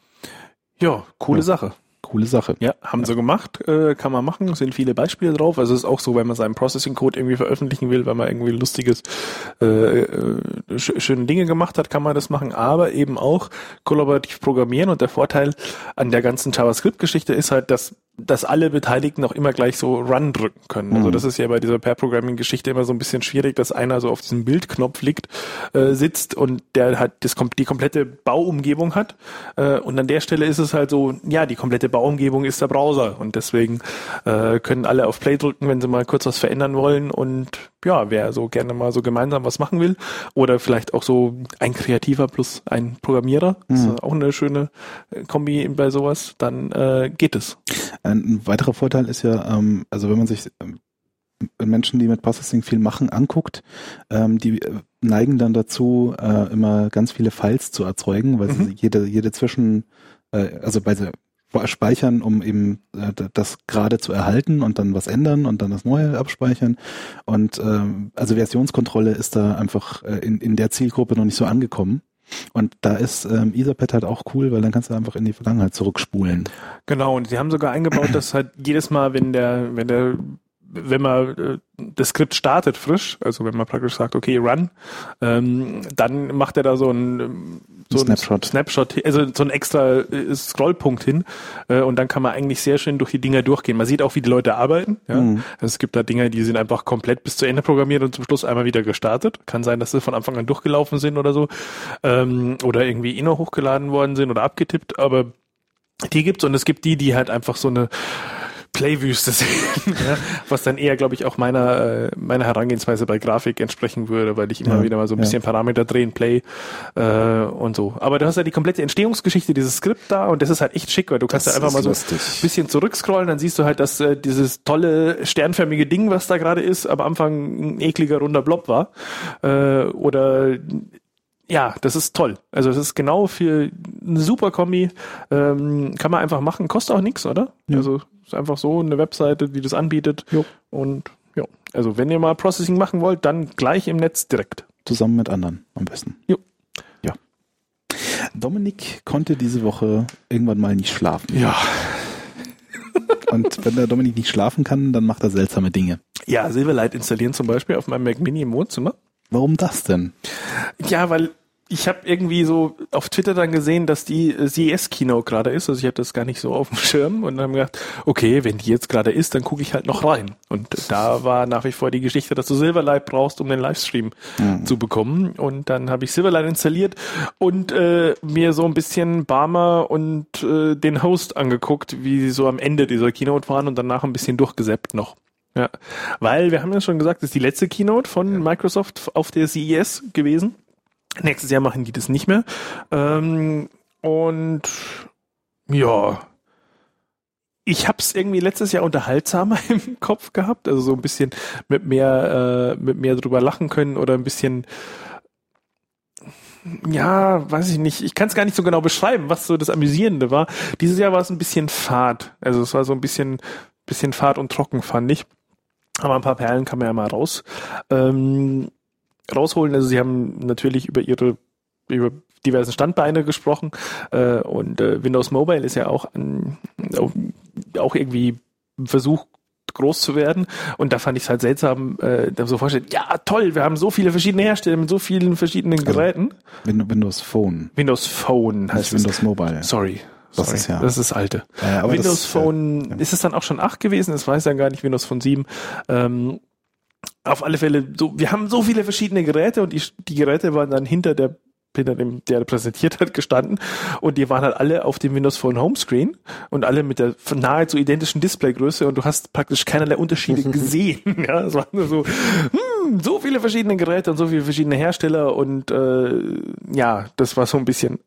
Ja, coole ja. Sache. Coole Sache. Ja, haben ja. sie gemacht, äh, kann man machen, sind viele Beispiele drauf. Also es ist auch so, wenn man seinen Processing-Code irgendwie veröffentlichen will, weil man irgendwie lustiges, äh, äh, sch- schöne Dinge gemacht hat, kann man das machen, aber eben auch kollaborativ programmieren. Und der Vorteil an der ganzen JavaScript-Geschichte ist halt, dass dass alle Beteiligten auch immer gleich so Run drücken können. Mhm. Also das ist ja bei dieser Pair-Programming-Geschichte immer so ein bisschen schwierig, dass einer so auf diesem Bildknopf liegt, äh, sitzt und der halt das, die komplette Bauumgebung hat. Äh, und an der Stelle ist es halt so, ja, die komplette Bauumgebung ist der Browser und deswegen äh, können alle auf Play drücken, wenn sie mal kurz was verändern wollen und ja, wer so gerne mal so gemeinsam was machen will oder vielleicht auch so ein Kreativer plus ein Programmierer, mhm. das ist auch eine schöne Kombi bei sowas, dann äh, geht es. Ein weiterer Vorteil ist ja, ähm, also wenn man sich ähm, Menschen, die mit Processing viel machen, anguckt, ähm, die äh, neigen dann dazu, äh, immer ganz viele Files zu erzeugen, weil mhm. sie jede jede Zwischen, äh, also bei sie speichern, um eben äh, das gerade zu erhalten und dann was ändern und dann das Neue abspeichern. Und ähm, also Versionskontrolle ist da einfach äh, in in der Zielgruppe noch nicht so angekommen. Und da ist ähm, Etherpad halt auch cool, weil dann kannst du einfach in die Vergangenheit zurückspulen. Genau, und sie haben sogar eingebaut, dass halt jedes Mal, wenn der, wenn der, wenn man äh, das Skript startet frisch, also wenn man praktisch sagt, okay, run, ähm, dann macht er da so ein so ein Snapshot, Snapshot, also so ein extra äh, Scrollpunkt hin äh, und dann kann man eigentlich sehr schön durch die Dinger durchgehen. Man sieht auch, wie die Leute arbeiten. Ja? Mhm. Also es gibt da Dinger, die sind einfach komplett bis zu Ende programmiert und zum Schluss einmal wieder gestartet. Kann sein, dass sie von Anfang an durchgelaufen sind oder so ähm, oder irgendwie eh noch hochgeladen worden sind oder abgetippt, aber die gibt's und es gibt die, die halt einfach so eine Playwüste sehen, ja, was dann eher, glaube ich, auch meiner äh, meiner Herangehensweise bei Grafik entsprechen würde, weil ich immer ja, wieder mal so ein bisschen ja. Parameter drehen, Play äh, und so. Aber du hast ja die komplette Entstehungsgeschichte, dieses Skript da und das ist halt echt schick, weil du kannst das ja einfach mal so ein bisschen zurückscrollen, dann siehst du halt, dass äh, dieses tolle sternförmige Ding, was da gerade ist, am Anfang ein ekliger runder Blob war äh, oder ja, das ist toll. Also das ist genau für eine super Kombi. Ähm, kann man einfach machen. Kostet auch nichts, oder? Ja. Also ist einfach so eine Webseite, die das anbietet. Jo. Und ja, also wenn ihr mal Processing machen wollt, dann gleich im Netz direkt. Zusammen mit anderen am besten. Jo. Ja. Dominik konnte diese Woche irgendwann mal nicht schlafen. Ja. Und wenn der Dominik nicht schlafen kann, dann macht er seltsame Dinge. Ja, Silverlight installieren zum Beispiel auf meinem Mac Mini im Wohnzimmer. Warum das denn? Ja, weil ich habe irgendwie so auf Twitter dann gesehen, dass die C E S-Keynote gerade ist. Also ich habe das gar nicht so auf dem Schirm und dann habe gedacht, okay, wenn die jetzt gerade ist, dann gucke ich halt noch rein. Und da war nach wie vor die Geschichte, dass du Silverlight brauchst, um den Livestream mhm. zu bekommen. Und dann habe ich Silverlight installiert und äh, mir so ein bisschen Barmer und äh, den Host angeguckt, wie sie so am Ende dieser Keynote waren und danach ein bisschen durchgesäppt noch. Ja, weil wir haben ja schon gesagt, das ist die letzte Keynote von ja. Microsoft auf der C E S gewesen. Nächstes Jahr machen die das nicht mehr. Ähm, und ja, ich habe es irgendwie letztes Jahr unterhaltsamer im Kopf gehabt, also so ein bisschen mit mehr, äh, mit mehr drüber lachen können oder ein bisschen, ja, weiß ich nicht, ich kann es gar nicht so genau beschreiben, was so das Amüsierende war. Dieses Jahr war es ein bisschen fad, also es war so ein bisschen, bisschen fad und trocken, fand ich. Aber ein paar Perlen kann man ja mal raus. Ähm, rausholen. Also sie haben natürlich über ihre über diversen Standbeine gesprochen äh, und äh, Windows Mobile ist ja auch ein, auch, auch irgendwie ein Versuch, groß zu werden. Und da fand ich es halt seltsam, äh, da so vorstellen, ja toll, wir haben so viele verschiedene Hersteller mit so vielen verschiedenen Geräten. Also Windows Phone. Windows Phone. Heißt Windows Mobile. Sorry. Das Sorry, ist ja. das ist alte. Ja, aber Windows das, Phone, ja. Ist es dann auch schon acht gewesen? Das weiß ich dann gar nicht. Windows Phone sieben. Ähm, Auf alle Fälle, so, wir haben so viele verschiedene Geräte und die, die Geräte waren dann hinter der, hinter dem, der präsentiert hat, gestanden und die waren halt alle auf dem Windows Phone Homescreen und alle mit der nahezu identischen Displaygröße und du hast praktisch keinerlei Unterschiede gesehen. Ja, es waren nur so, hm, so viele verschiedene Geräte und so viele verschiedene Hersteller und äh, ja, das war so ein bisschen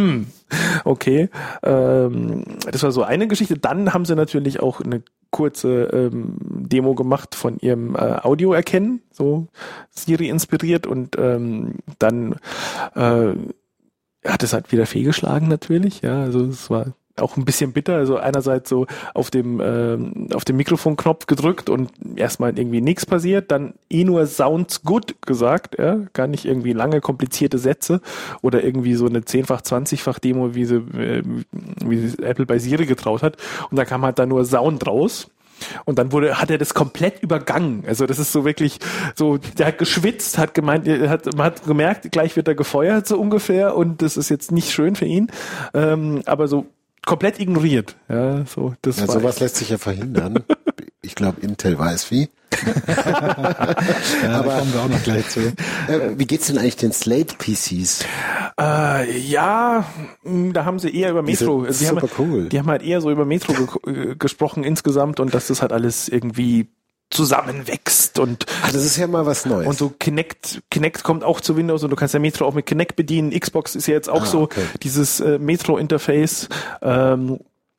okay. Ähm, das war so eine Geschichte. Dann haben sie natürlich auch eine kurze ähm, Demo gemacht von ihrem äh, Audio-Erkennen, so Siri inspiriert und ähm, dann äh, hat es halt wieder fehlgeschlagen natürlich, ja, also es war auch ein bisschen bitter, also einerseits so auf dem ähm, auf dem Mikrofonknopf gedrückt und erstmal irgendwie nichts passiert, dann eh nur sounds good gesagt, ja, gar nicht irgendwie lange komplizierte Sätze oder irgendwie so eine zehnfach, zwanzigfach Demo, wie sie äh, wie sie Apple bei Siri getraut hat und da kam halt dann nur Sound raus. Und dann wurde, hat er das komplett übergangen. Also das ist so wirklich so, der hat geschwitzt, hat gemeint, er hat, man hat gemerkt, gleich wird er gefeuert so ungefähr und das ist jetzt nicht schön für ihn. Ähm, aber so komplett ignoriert. Ja, so, das ja, war sowas lässt sich ja verhindern. Ich glaube, Intel weiß wie. Ja, aber da kommen wir auch noch gleich zu. Äh, wie geht's denn eigentlich den Slate-P Cs? Äh, ja, da haben sie eher über Metro. Die, die, super haben, cool. die haben halt eher so über Metro ge- gesprochen insgesamt und dass das halt alles irgendwie zusammenwächst und Ach, das ist ja mal was Neues. Und so Kinect, Kinect kommt auch zu Windows und du kannst ja Metro auch mit Kinect bedienen. Xbox ist ja jetzt auch ah, so okay. dieses äh, Metro-Interface ähm,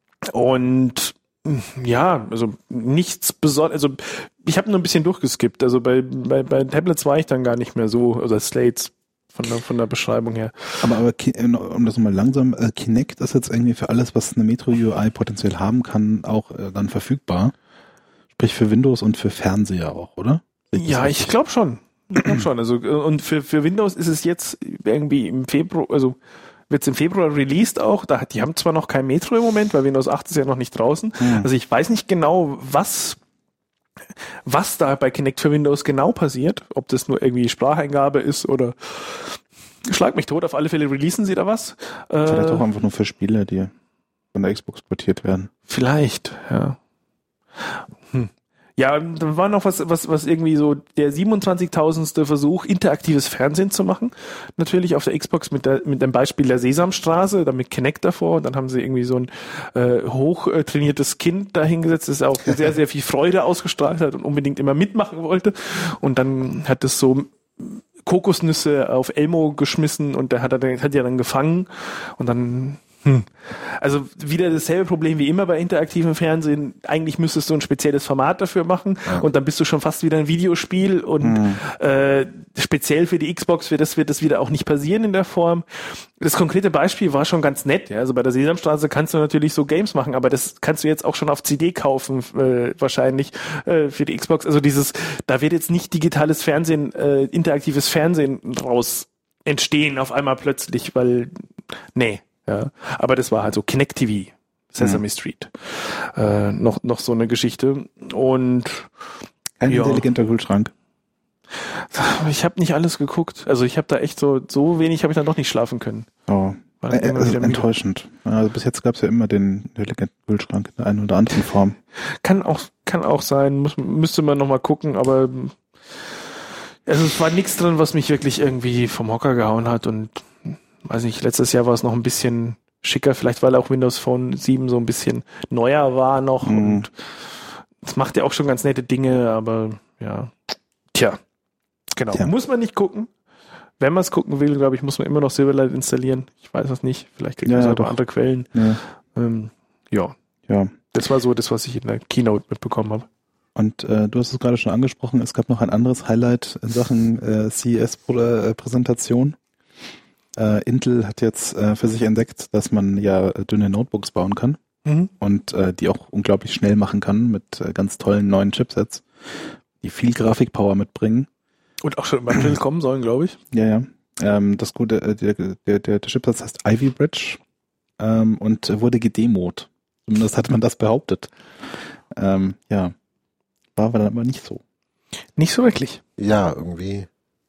und ja, also nichts besonders, also ich habe nur ein bisschen durchgeskippt, also bei, bei, bei Tablets war ich dann gar nicht mehr so, oder Slates von der, von der Beschreibung her. Aber, aber um das mal langsam, äh, Kinect ist jetzt irgendwie für alles, was eine Metro-U I potenziell haben kann, auch äh, dann verfügbar. Sprich für Windows und für Fernseher auch, oder? Ja, ich glaube schon. Ich glaube schon. Also und für für Windows ist es jetzt irgendwie im Februar, also wird es im Februar released auch. Da die haben zwar noch kein Metro im Moment, weil Windows acht ist ja noch nicht draußen. Hm. Also ich weiß nicht genau, was was da bei Kinect für Windows genau passiert, ob das nur irgendwie Spracheingabe ist oder schlag mich tot. Auf alle Fälle releasen sie da was. Vielleicht äh, auch einfach nur für Spiele, die von der Xbox portiert werden. Vielleicht, ja. Hm. Ja, da war noch was, was, was irgendwie so der siebenundzwanzigtausendste Versuch, interaktives Fernsehen zu machen. Natürlich auf der Xbox mit der, mit dem Beispiel der Sesamstraße, dann mit Kinect davor. Und dann haben sie irgendwie so ein äh, hochtrainiertes Kind da hingesetzt, das auch sehr, sehr viel Freude ausgestrahlt hat und unbedingt immer mitmachen wollte. Und dann hat es so Kokosnüsse auf Elmo geschmissen und der hat, er, hat ja dann gefangen und dann Hm. Also wieder dasselbe Problem wie immer bei interaktivem Fernsehen. Eigentlich müsstest du ein spezielles Format dafür machen ja. und dann bist du schon fast wieder ein Videospiel und hm. äh, speziell für die Xbox wird das, wird das wieder auch nicht passieren in der Form. Das konkrete Beispiel war schon ganz nett. Ja? Also bei der Sesamstraße kannst du natürlich so Games machen, aber das kannst du jetzt auch schon auf C D kaufen äh, wahrscheinlich äh, für die Xbox. Also dieses, da wird jetzt nicht digitales Fernsehen, äh, interaktives Fernsehen raus entstehen auf einmal plötzlich, weil nee. Ja, aber das war halt so Kinect T V, Sesame mhm. Street, äh, noch noch so eine Geschichte und ein ja. intelligenter Kühlschrank. Ich habe nicht alles geguckt. Also ich habe da echt so, so wenig habe ich dann doch nicht schlafen können. Oh. Äh, das ist enttäuschend. Also bis jetzt gab es ja immer den Kühlschrank in der einen oder anderen Form. Kann auch, kann auch sein, muss, müsste man nochmal gucken, aber also es war nichts drin, was mich wirklich irgendwie vom Hocker gehauen hat und weiß nicht, letztes Jahr war es noch ein bisschen schicker, vielleicht weil auch Windows Phone sieben so ein bisschen neuer war noch mhm. und es macht ja auch schon ganz nette Dinge, aber ja, tja, genau, Tja. muss man nicht gucken. Wenn man es gucken will, glaube ich, muss man immer noch Silverlight installieren. Ich weiß es nicht. Vielleicht kriegt man ja, auch andere Quellen. Ja. Ähm, ja. ja. Das war so das, was ich in der Keynote mitbekommen habe. Und äh, du hast es gerade schon angesprochen, es gab noch ein anderes Highlight in Sachen äh, C E S-Präsentation. Äh, Intel hat jetzt äh, für sich entdeckt, dass man ja dünne Notebooks bauen kann mhm. und äh, die auch unglaublich schnell machen kann mit äh, ganz tollen neuen Chipsets, die viel Grafikpower mitbringen. Und auch schon im April kommen sollen, glaube ich. Ja, ja. Ähm, das gute, äh, der, der, der, der Chipsatz heißt Ivy Bridge ähm, und wurde gedemot. Zumindest hat man das behauptet. Ähm, ja. War aber dann aber nicht so. Nicht so wirklich. Ja, irgendwie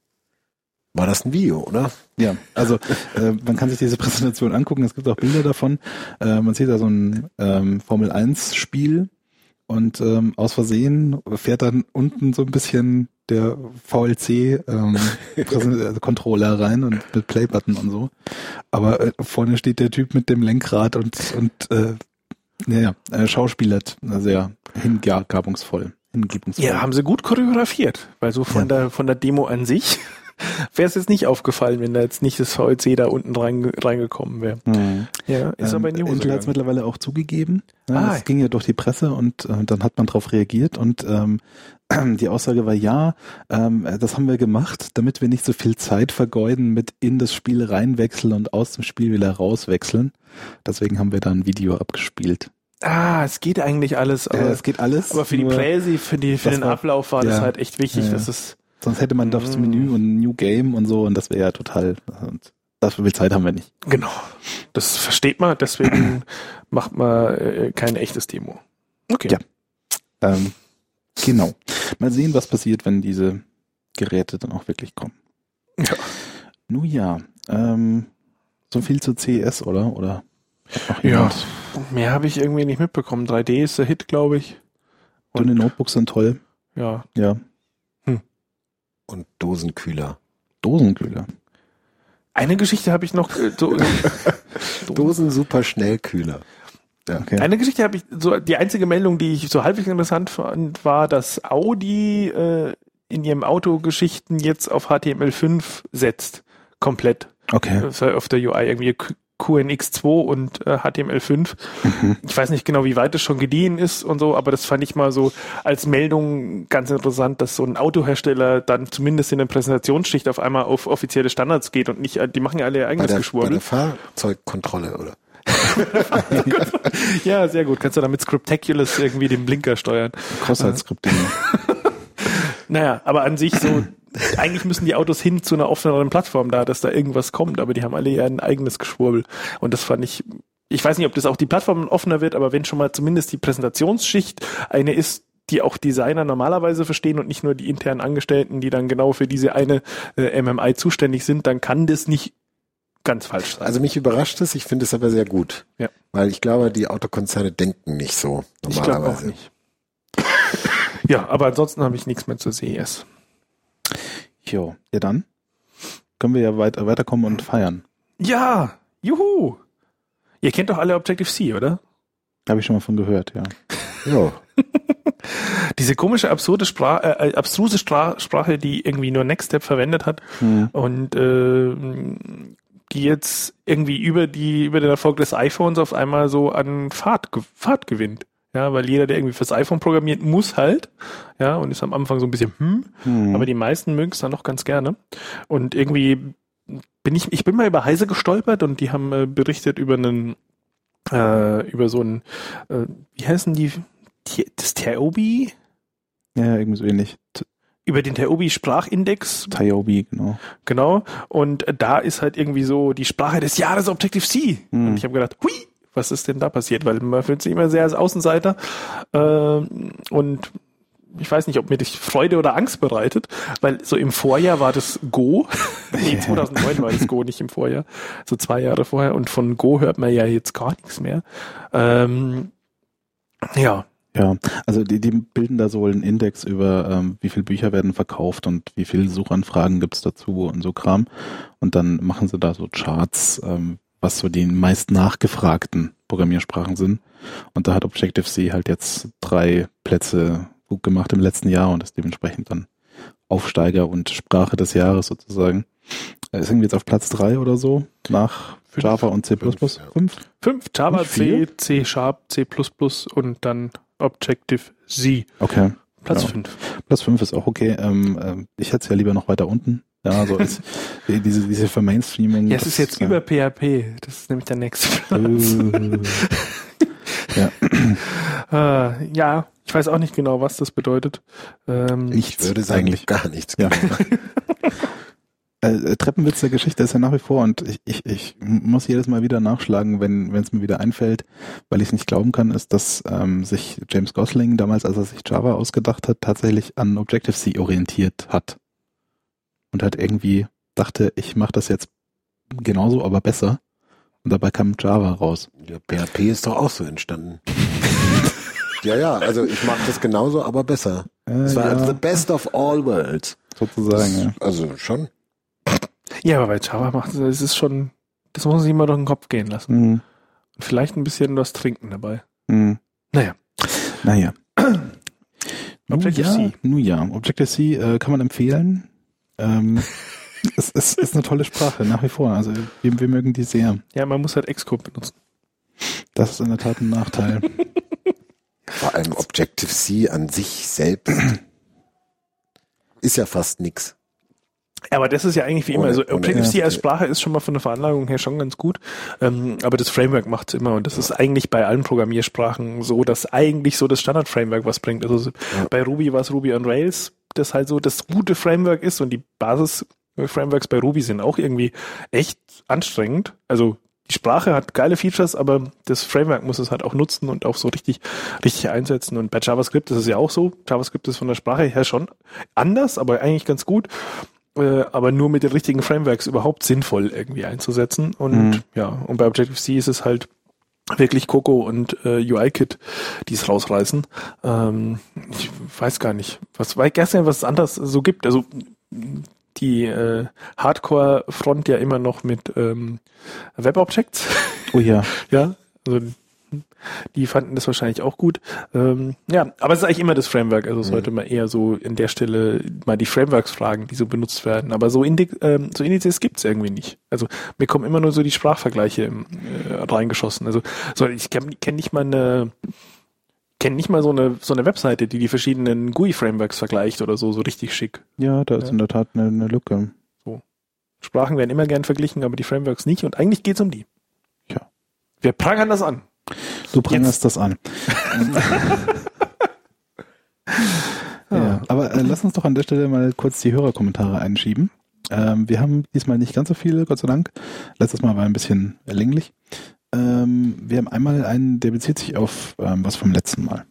war das ein Video, oder? Ja, also äh, man kann sich diese Präsentation angucken. Es gibt auch Bilder davon. Äh, man sieht da so ein ähm, Formel eins Spiel und ähm, aus Versehen fährt dann unten so ein bisschen der V L C-Controller ähm, rein und mit Playbutton und so. Aber äh, vorne steht der Typ mit dem Lenkrad und, und äh, naja, äh, schauspielert sehr hingabungsvoll. hingebungsvoll. Ja, haben sie gut choreografiert, weil so von ja. der von der Demo an sich wäre es jetzt nicht aufgefallen, wenn da jetzt nicht das V L C da unten rein, reingekommen wäre. Mhm. Ja, ist ähm, aber in die Hose Intel hat es mittlerweile auch zugegeben. Ja, ah, das ging ja durch die Presse und äh, dann hat man drauf reagiert und ähm, die Aussage war, ja, ähm, das haben wir gemacht, damit wir nicht so viel Zeit vergeuden mit in das Spiel reinwechseln und aus dem Spiel wieder rauswechseln. Deswegen haben wir da ein Video abgespielt. Ah, es geht eigentlich alles. Aber, äh, es geht alles. Aber für die Präsi, für, die, für den war, Ablauf war ja, das halt echt wichtig, ja, ja. dass es... Sonst hätte man mm. das Menü und New Game und so und das wäre ja total... Und dafür viel Zeit haben wir nicht. Genau. Das versteht man, deswegen macht man äh, kein echtes Demo. Okay. Ja. Ähm, genau. Mal sehen, was passiert, wenn diese Geräte dann auch wirklich kommen. Ja. Nun ja, ähm, so viel zu C E S, oder? Oder noch jemand? Ja, mehr habe ich irgendwie nicht mitbekommen. drei D ist der Hit, glaube ich. Und dünne Notebooks sind toll. Ja. Ja. Hm. Und Dosenkühler. Dosenkühler. Eine Geschichte habe ich noch. Äh, so, Dosen super Schnellkühler. Ja. Okay. Eine Geschichte habe ich, so die einzige Meldung, die ich so halbwegs interessant fand, war, dass Audi äh, in ihrem Autogeschichten jetzt auf H T M L fünf setzt. Komplett. Okay. Das war auf der U I irgendwie Q N X zwei und äh, H T M L fünf. Mhm. Ich weiß nicht genau, wie weit es schon gediehen ist und so, aber das fand ich mal so als Meldung ganz interessant, dass so ein Autohersteller dann zumindest in der Präsentationsschicht auf einmal auf offizielle Standards geht und nicht, die machen ja alle ihr eigenes Geschwurbel. Bei der Fahrzeugkontrolle, oder? Ja, sehr gut. Kannst du damit Scriptaculous irgendwie den Blinker steuern. Cross-Site-Scripting. Naja, aber an sich so, eigentlich müssen die Autos hin zu einer offeneren Plattform da, dass da irgendwas kommt, aber die haben alle ja ein eigenes Geschwurbel. Und das fand ich, ich weiß nicht, ob das auch die Plattform offener wird, aber wenn schon mal zumindest die Präsentationsschicht eine ist, die auch Designer normalerweise verstehen und nicht nur die internen Angestellten, die dann genau für diese eine äh, M M I zuständig sind, dann kann das nicht ganz falsch sein. Also mich überrascht es, ich finde es aber sehr gut. Ja. Weil ich glaube, die Autokonzerne denken nicht so normalerweise. Ich glaube auch nicht. Ja, aber ansonsten habe ich nichts mehr zur C E S. Jo, ja dann können wir ja weiter, weiterkommen und feiern. Ja, juhu. Ihr kennt doch alle Objective-C, oder? Habe ich schon mal von gehört, ja. Ja. Diese komische, absurde Sprache, äh, abstruse Stra- Sprache, die irgendwie nur Nextstep verwendet hat hm. und äh, die jetzt irgendwie über die über den Erfolg des iPhones auf einmal so an Fahrt, Fahrt gewinnt. Ja, weil jeder, der irgendwie fürs iPhone programmiert, muss halt, ja, und ist am Anfang so ein bisschen hm, hm. aber die meisten mögen es dann noch ganz gerne. Und irgendwie bin ich, ich bin mal über Heise gestolpert und die haben äh, berichtet über einen, äh, über so einen, äh, wie heißen die, das Taobi? Ja, irgendwie so ähnlich. Über den Taobi-Sprachindex. Taobi, genau. Genau, und da ist halt irgendwie so die Sprache des Jahres Objective-C. Hm. Und ich habe gedacht, hui, was ist denn da passiert? Weil man fühlt sich immer sehr als Außenseiter. Äh, und ich weiß nicht, ob mir das Freude oder Angst bereitet, weil so im Vorjahr war das Go, nee, zweitausendneun war das Go, nicht im Vorjahr, so zwei Jahre vorher, und von Go hört man ja jetzt gar nichts mehr. Ähm, ja. Ja, also die, die bilden da so einen Index über, ähm, wie viele Bücher werden verkauft und wie viele Suchanfragen gibt's dazu und so Kram. Und dann machen sie da so Charts, ähm, was so die meist nachgefragten Programmiersprachen sind. Und da hat Objective-C halt jetzt drei Plätze gut gemacht im letzten Jahr und ist dementsprechend dann Aufsteiger und Sprache des Jahres sozusagen. Er ist irgendwie jetzt auf Platz drei oder so nach Fünf. Java und C plus plus. Fünf? Fünf. Java, C, C Sharp, C plus plus und dann Objective-C. Okay. Platz ja. fünf. Platz fünf ist auch okay. Ähm, äh, ich hätte es ja lieber noch weiter unten. Ja, so ist diese, diese Vermainstreaming. Ja, es ist jetzt äh, über P H P. Das ist nämlich der nächste Platz. ja. äh, ja, ich weiß auch nicht genau, was das bedeutet. Ähm, ich würde sagen, eigentlich gar nichts. Ja. äh, Treppenwitz der Geschichte ist ja nach wie vor, und ich, ich, ich muss jedes Mal wieder nachschlagen, wenn wenn es mir wieder einfällt, weil ich es nicht glauben kann, ist, dass ähm, sich James Gosling damals, als er sich Java ausgedacht hat, tatsächlich an Objective-C orientiert hat. Und halt irgendwie dachte, ich mache das jetzt genauso, aber besser. Und dabei kam Java raus. Ja, P H P ist doch auch so entstanden. ja, ja, also ich mache das genauso, aber besser. Es äh, war ja. the best of all worlds. Sozusagen, das, ja. Also schon. Ja, aber bei Java macht es ist schon, das muss man sich immer durch den Kopf gehen lassen. Mhm. Und vielleicht ein bisschen was trinken dabei. Mhm. Naja. Naja. Objective-C. Nun ja, Objective-C äh, kann man empfehlen. Ähm, es, es ist eine tolle Sprache, nach wie vor. Also wir, wir mögen die sehr. Ja, man muss halt Xcode benutzen. Das ist in der Tat ein Nachteil. Vor allem Objective-C an sich selbst ist ja fast nix. Ja, aber das ist ja eigentlich wie immer. Also Objective-C als Sprache ist schon mal von der Veranlagung her schon ganz gut. Ähm, aber das Framework macht es immer. Und das ist eigentlich bei allen Programmiersprachen so, dass eigentlich so das Standard-Framework was bringt. Also ja. Bei Ruby war es Ruby on Rails, das halt so das gute Framework ist, und die Basis-Frameworks bei Ruby sind auch irgendwie echt anstrengend. Also die Sprache hat geile Features, aber das Framework muss es halt auch nutzen und auch so richtig, richtig einsetzen. Und bei JavaScript ist es ja auch so. JavaScript ist von der Sprache her schon anders, aber eigentlich ganz gut. Äh, aber nur mit den richtigen Frameworks überhaupt sinnvoll irgendwie einzusetzen. Und mhm. ja, und bei Objective-C ist es halt wirklich Coco und äh, U I-Kit, die es rausreißen. Ähm, ich weiß gar nicht, was weil gestern was anderes so gibt. Also die äh, Hardcore-Front ja immer noch mit ähm, Web-Objects. Oh ja. ja, also die fanden das wahrscheinlich auch gut. Ähm, ja, aber es ist eigentlich immer das Framework. Also sollte man eher so in der Stelle mal die Frameworks fragen, die so benutzt werden. Aber so, Indi- ähm, so Indizes gibt's irgendwie nicht. Also mir kommen immer nur so die Sprachvergleiche äh, reingeschossen. Also so, ich kenne kenn nicht mal eine kenne nicht mal so eine so eine Webseite, die die verschiedenen G U I-Frameworks vergleicht oder so, so richtig schick. Ja, da ist ja. in der Tat eine, eine Lücke. So. Sprachen werden immer gern verglichen, aber die Frameworks nicht. Und eigentlich geht's um die. Ja. Wir prangern das an. Du bringst das an. ja, aber äh, lass uns doch an der Stelle mal kurz die Hörerkommentare einschieben. Ähm, wir haben diesmal nicht ganz so viele, Gott sei Dank. Letztes Mal war ein bisschen länglich. Ähm, wir haben einmal einen, der bezieht sich auf ähm, was vom letzten Mal.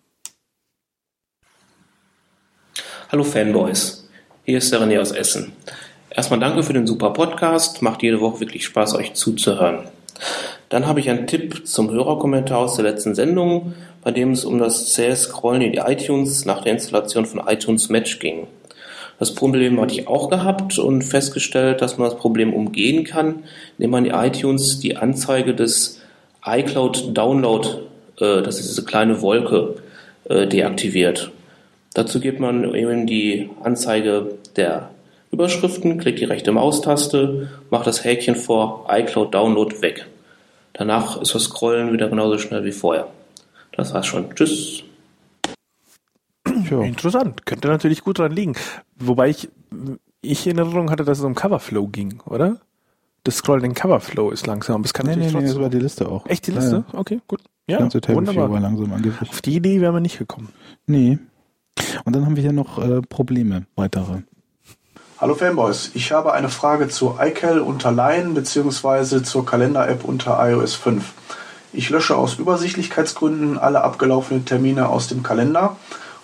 Hallo Fanboys, hier ist der René aus Essen. Erstmal danke für den super Podcast, macht jede Woche wirklich Spaß, euch zuzuhören. Dann habe ich einen Tipp zum Hörerkommentar aus der letzten Sendung, bei dem es um das zähe Scrollen in die iTunes nach der Installation von iTunes Match ging. Das Problem hatte ich auch gehabt und festgestellt, dass man das Problem umgehen kann, indem man in iTunes die Anzeige des iCloud Download, äh, das ist diese kleine Wolke, äh, deaktiviert. Dazu gibt man eben die Anzeige der Überschriften, klickt die rechte Maustaste, macht das Häkchen vor iCloud Download weg. Danach ist das Scrollen wieder genauso schnell wie vorher. Das war's schon. Tschüss. Ja. Interessant. Könnte natürlich gut dran liegen. Wobei ich, ich in Erinnerung hatte, dass es um Coverflow ging, oder? Das Scrollen in Coverflow ist langsam. Aber es kann nee, natürlich nee, trotzdem. Nee, das war die Liste auch. Echt die Liste? Ja, ja. Okay, gut. Ja, das ganze wunderbar. War langsam angeblich. Auf die Idee wären wir nicht gekommen. Nee. Und dann haben wir hier noch äh, Probleme, weitere. Hallo Fanboys, ich habe eine Frage zu iCal unter Lion bzw. zur Kalender-App unter i O S fünf. Ich lösche aus Übersichtlichkeitsgründen alle abgelaufenen Termine aus dem Kalender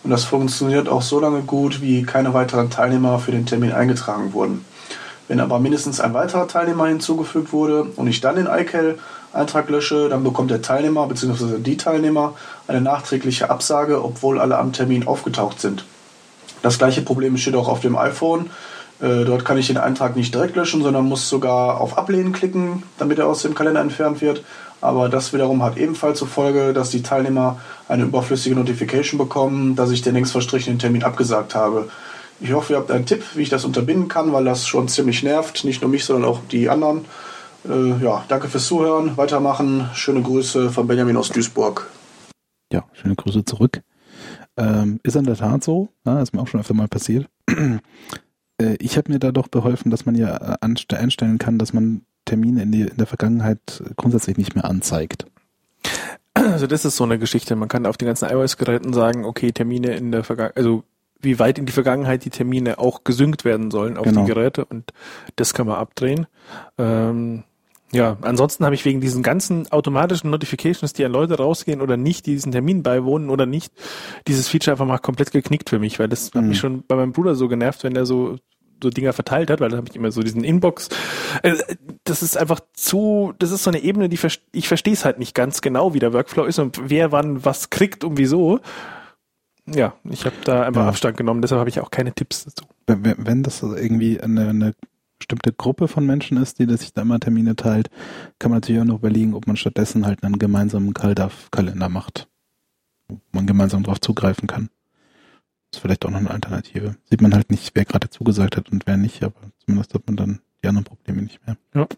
und das funktioniert auch so lange gut, wie keine weiteren Teilnehmer für den Termin eingetragen wurden. Wenn aber mindestens ein weiterer Teilnehmer hinzugefügt wurde und ich dann den I C A L-Eintrag lösche, dann bekommt der Teilnehmer bzw. die Teilnehmer eine nachträgliche Absage, obwohl alle am Termin aufgetaucht sind. Das gleiche Problem besteht auch auf dem iPhone. Äh, dort kann ich den Eintrag nicht direkt löschen, sondern muss sogar auf Ablehnen klicken, damit er aus dem Kalender entfernt wird. Aber das wiederum hat ebenfalls zur Folge, dass die Teilnehmer eine überflüssige Notification bekommen, dass ich den längst verstrichenen Termin abgesagt habe. Ich hoffe, ihr habt einen Tipp, wie ich das unterbinden kann, weil das schon ziemlich nervt. Nicht nur mich, sondern auch die anderen. Äh, ja, danke fürs Zuhören. Weitermachen. Schöne Grüße von Benjamin aus Duisburg. Ja, schöne Grüße zurück. Ähm, ist in der Tat so. Ja, ist mir auch schon öfter mal passiert. äh, ich habe mir da doch beholfen, dass man ja anst- einstellen kann, dass man Termine in, die, in der Vergangenheit grundsätzlich nicht mehr anzeigt. Also das ist so eine Geschichte. Man kann auf den ganzen iOS-Geräten sagen, okay, Termine in der Vergangenheit, also wie weit in die Vergangenheit die Termine auch gesynkt werden sollen auf genau. die Geräte, und das kann man abdrehen. Ähm, ja, ansonsten habe ich wegen diesen ganzen automatischen Notifications, die an Leute rausgehen oder nicht, die diesen Termin beiwohnen oder nicht, dieses Feature einfach mal komplett geknickt für mich, weil das mhm. hat mich schon bei meinem Bruder so genervt, wenn der so so Dinger verteilt hat, weil da habe ich immer so diesen Inbox. Äh, das ist einfach zu, das ist so eine Ebene, die ver- ich verstehe es halt nicht ganz genau, wie der Workflow ist und wer wann was kriegt und wieso. Ja, ich habe da einfach ja. Abstand genommen, deshalb habe ich auch keine Tipps dazu. Wenn, wenn das irgendwie eine, eine bestimmte Gruppe von Menschen ist, die sich da immer Termine teilt, kann man natürlich auch noch überlegen, ob man stattdessen halt einen gemeinsamen Kalender macht, wo man gemeinsam drauf zugreifen kann. Das ist vielleicht auch noch eine Alternative. Sieht man halt nicht, wer gerade zugesagt hat und wer nicht, aber zumindest hat man dann die anderen Probleme nicht mehr. Ja.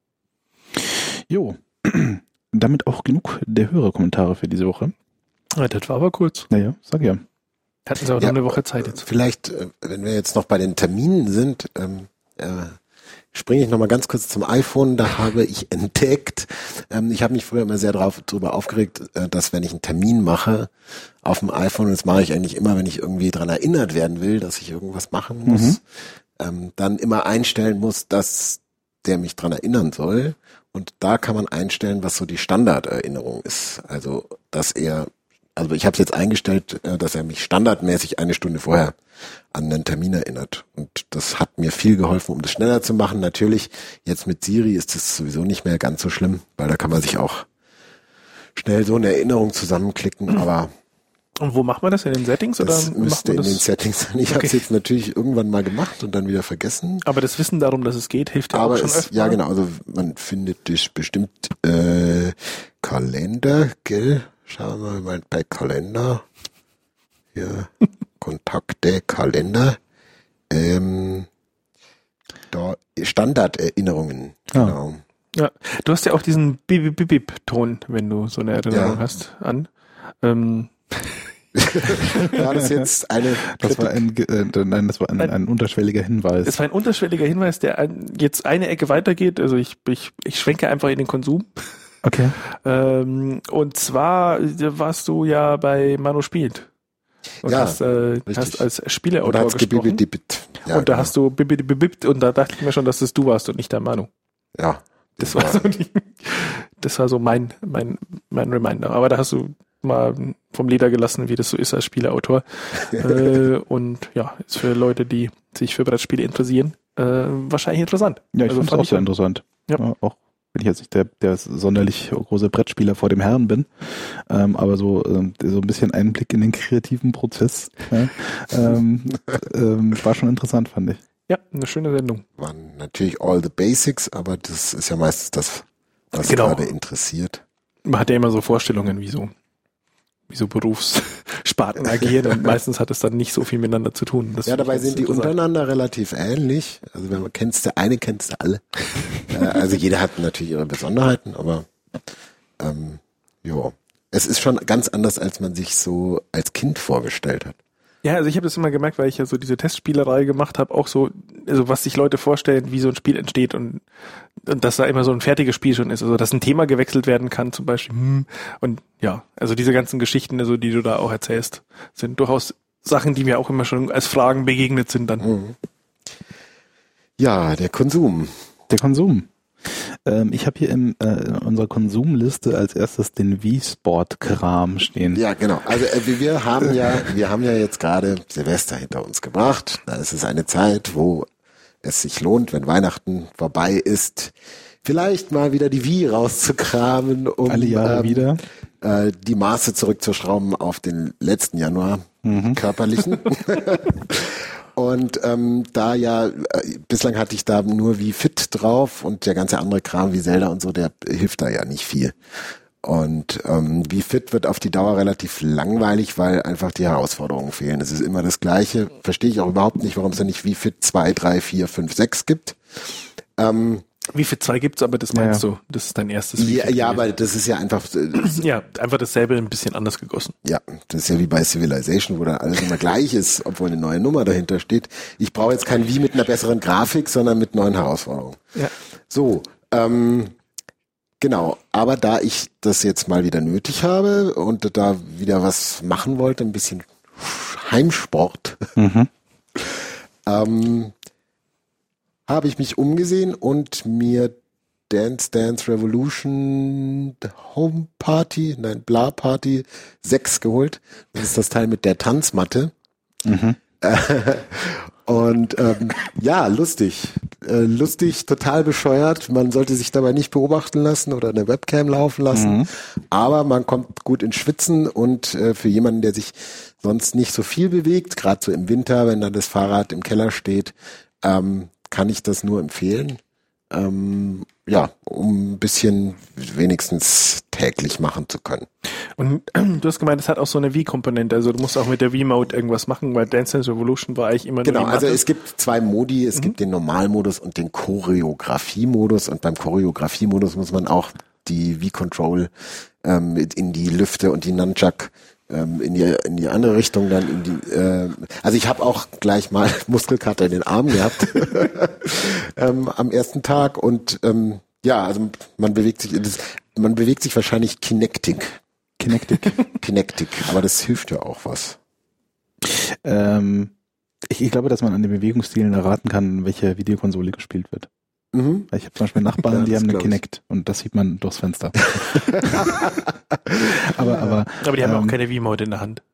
Jo, damit auch genug der Hörerkommentare für diese Woche. Ja, das war aber kurz. Naja, sag ja. Hatten sie auch ja, noch eine Woche Zeit jetzt. Vielleicht, wenn wir jetzt noch bei den Terminen sind, ähm, äh, springe ich nochmal ganz kurz zum iPhone. Da habe ich entdeckt, ähm, ich habe mich früher immer sehr drauf, darüber aufgeregt, äh, dass wenn ich einen Termin mache auf dem iPhone, und das mache ich eigentlich immer, wenn ich irgendwie dran erinnert werden will, dass ich irgendwas machen muss, mhm. ähm, dann immer einstellen muss, dass der mich dran erinnern soll. Und da kann man einstellen, was so die Standarderinnerung ist. Also, dass er, also ich habe es jetzt eingestellt, äh, dass er mich standardmäßig eine Stunde vorher an einen Termin erinnert. Und das hat mir viel geholfen, um das schneller zu machen. Natürlich, jetzt mit Siri ist es sowieso nicht mehr ganz so schlimm, weil da kann man sich auch schnell so eine Erinnerung zusammenklicken, mhm. aber und wo macht man das? In den Settings? Das oder müsste in das? den Settings sein. Ich okay. habe es jetzt natürlich irgendwann mal gemacht und dann wieder vergessen. Aber das Wissen darum, dass es geht, hilft ja aber auch schon es, öfter. Ja, genau. Also man findet das bestimmt äh, Kalender, gell? Schauen wir mal bei Kalender. Hier, Kontakte, Kalender. Ähm, da Standarderinnerungen. Ja. Genau. Ja, du hast ja auch diesen Bip-Bip-Bip-Ton, wenn du so eine Erinnerung ja. hast, an. Ähm, war das jetzt eine das war ein, äh, nein, das war ein, ein unterschwelliger Hinweis. Es war ein unterschwelliger Hinweis, der ein, jetzt eine Ecke weitergeht. Also ich, ich, ich schwenke einfach in den Konsum. Okay. Ähm, und zwar warst du ja bei Manu Spielt. Und ja, hast, äh, hast als Spieleautor gesprochen. Ja, und da genau. hast du bibibibibbt und da dachte ich mir schon, dass das du warst und nicht der Manu. Ja. Das war so die, das war so mein, mein, mein Reminder. Aber da hast du mal vom Leder gelassen, wie das so ist als Spieleautor. äh, und ja, ist für Leute, die sich für Brettspiele interessieren, äh, wahrscheinlich interessant. Ja, ich also finde es auch sehr interessant. Ja. Ja, auch wenn ich jetzt nicht der, der sonderlich große Brettspieler vor dem Herrn bin, ähm, aber so, ähm, so ein bisschen Einblick in den kreativen Prozess ja, ähm, ähm, war schon interessant, fand ich. Ja, eine schöne Sendung. Waren natürlich all the basics, aber das ist ja meistens das, was genau. gerade interessiert. Man hat ja immer so Vorstellungen, wie so, wie so Berufssparten agieren und meistens hat es dann nicht so viel miteinander zu tun. Das ja, dabei sind die untereinander relativ ähnlich. Also wenn man kennst du eine, kennst du alle. Also jeder hat natürlich ihre Besonderheiten, aber ähm, ja, es ist schon ganz anders, als man sich so als Kind vorgestellt hat. Ja, also ich habe das immer gemerkt, weil ich ja so diese Testspielerei gemacht habe, auch so, also was sich Leute vorstellen, wie so ein Spiel entsteht und, und dass da immer so ein fertiges Spiel schon ist, also dass ein Thema gewechselt werden kann zum Beispiel. Hm, und ja, also diese ganzen Geschichten, also die du da auch erzählst, sind durchaus Sachen, die mir auch immer schon als Fragen begegnet sind dann. Mhm. Ja, der Konsum. Der Konsum. Ähm, ich habe hier in, äh, in unserer Konsumliste als erstes den Wii-Sport-Kram stehen. Ja, genau. Also äh, wir haben ja, wir haben ja jetzt gerade Silvester hinter uns gebracht. Da ist es eine Zeit, wo es sich lohnt, wenn Weihnachten vorbei ist, vielleicht mal wieder die Wii rauszukramen, um alle Jahre ähm, wieder äh, die Maße zurückzuschrauben auf den letzten Januar, mhm. körperlichen. Und ähm, da ja, äh, bislang hatte ich da nur Wii Fit drauf und der ganze andere Kram wie Zelda und so, der hilft da ja nicht viel. Und ähm, Wii Fit wird auf die Dauer relativ langweilig, weil einfach die Herausforderungen fehlen. Es ist immer das Gleiche. Verstehe ich auch überhaupt nicht, warum es da nicht Wii Fit zwei, drei, vier, fünf, sechs gibt. Ähm, Wii Fit zwei gibt's, aber das meinst ja. du, das ist dein erstes Wii Fit. Ja, ja, aber das ist ja einfach... Das ja, einfach dasselbe, ein bisschen anders gegossen. Ja, das ist ja wie bei Civilization, wo dann alles immer gleich ist, obwohl eine neue Nummer dahinter steht. Ich brauche jetzt kein Wii mit einer besseren Grafik, sondern mit neuen Herausforderungen. Ja. So, ähm... Genau, aber da ich das jetzt mal wieder nötig habe und da wieder was machen wollte, ein bisschen Heimsport, mhm. ähm, habe ich mich umgesehen und mir Dance Dance Revolution Home Party, nein, Blah Party sechs geholt. Das ist das Teil mit der Tanzmatte. Mhm. Und ähm, ja, lustig. Äh, lustig, total bescheuert. Man sollte sich dabei nicht beobachten lassen oder eine Webcam laufen lassen. Mhm. Aber man kommt gut ins Schwitzen und äh, für jemanden, der sich sonst nicht so viel bewegt, gerade so im Winter, wenn dann das Fahrrad im Keller steht, ähm, kann ich das nur empfehlen. Ähm, ja, um ein bisschen wenigstens täglich machen zu können. Und äh, du hast gemeint, es hat auch so eine Wii-Komponente, also du musst auch mit der Wii-Mode irgendwas machen, weil Dance Dance Revolution war eigentlich immer genau, nur Genau, also es gibt zwei Modi, es mhm. gibt den Normalmodus und den Choreografie-Modus und beim Choreografie-Modus muss man auch die Wii-Control ähm, in die Lüfte und die Nunchuck ähm, in die in die andere Richtung dann in die äh, also ich habe auch gleich mal Muskelkater in den Armen gehabt ähm, am ersten Tag und ähm, ja, also man bewegt sich das, man bewegt sich wahrscheinlich Kinectic. Kinectic. Kinectic, aber das hilft ja auch was. Ähm, ich, ich glaube, dass man an den Bewegungsstilen erraten kann, welche Videokonsole gespielt wird. Mhm. Ich habe zum Beispiel Nachbarn, ja, die haben eine Kinect und das sieht man durchs Fenster. aber, aber, aber die haben ähm, auch keine Wii-Mode in der Hand.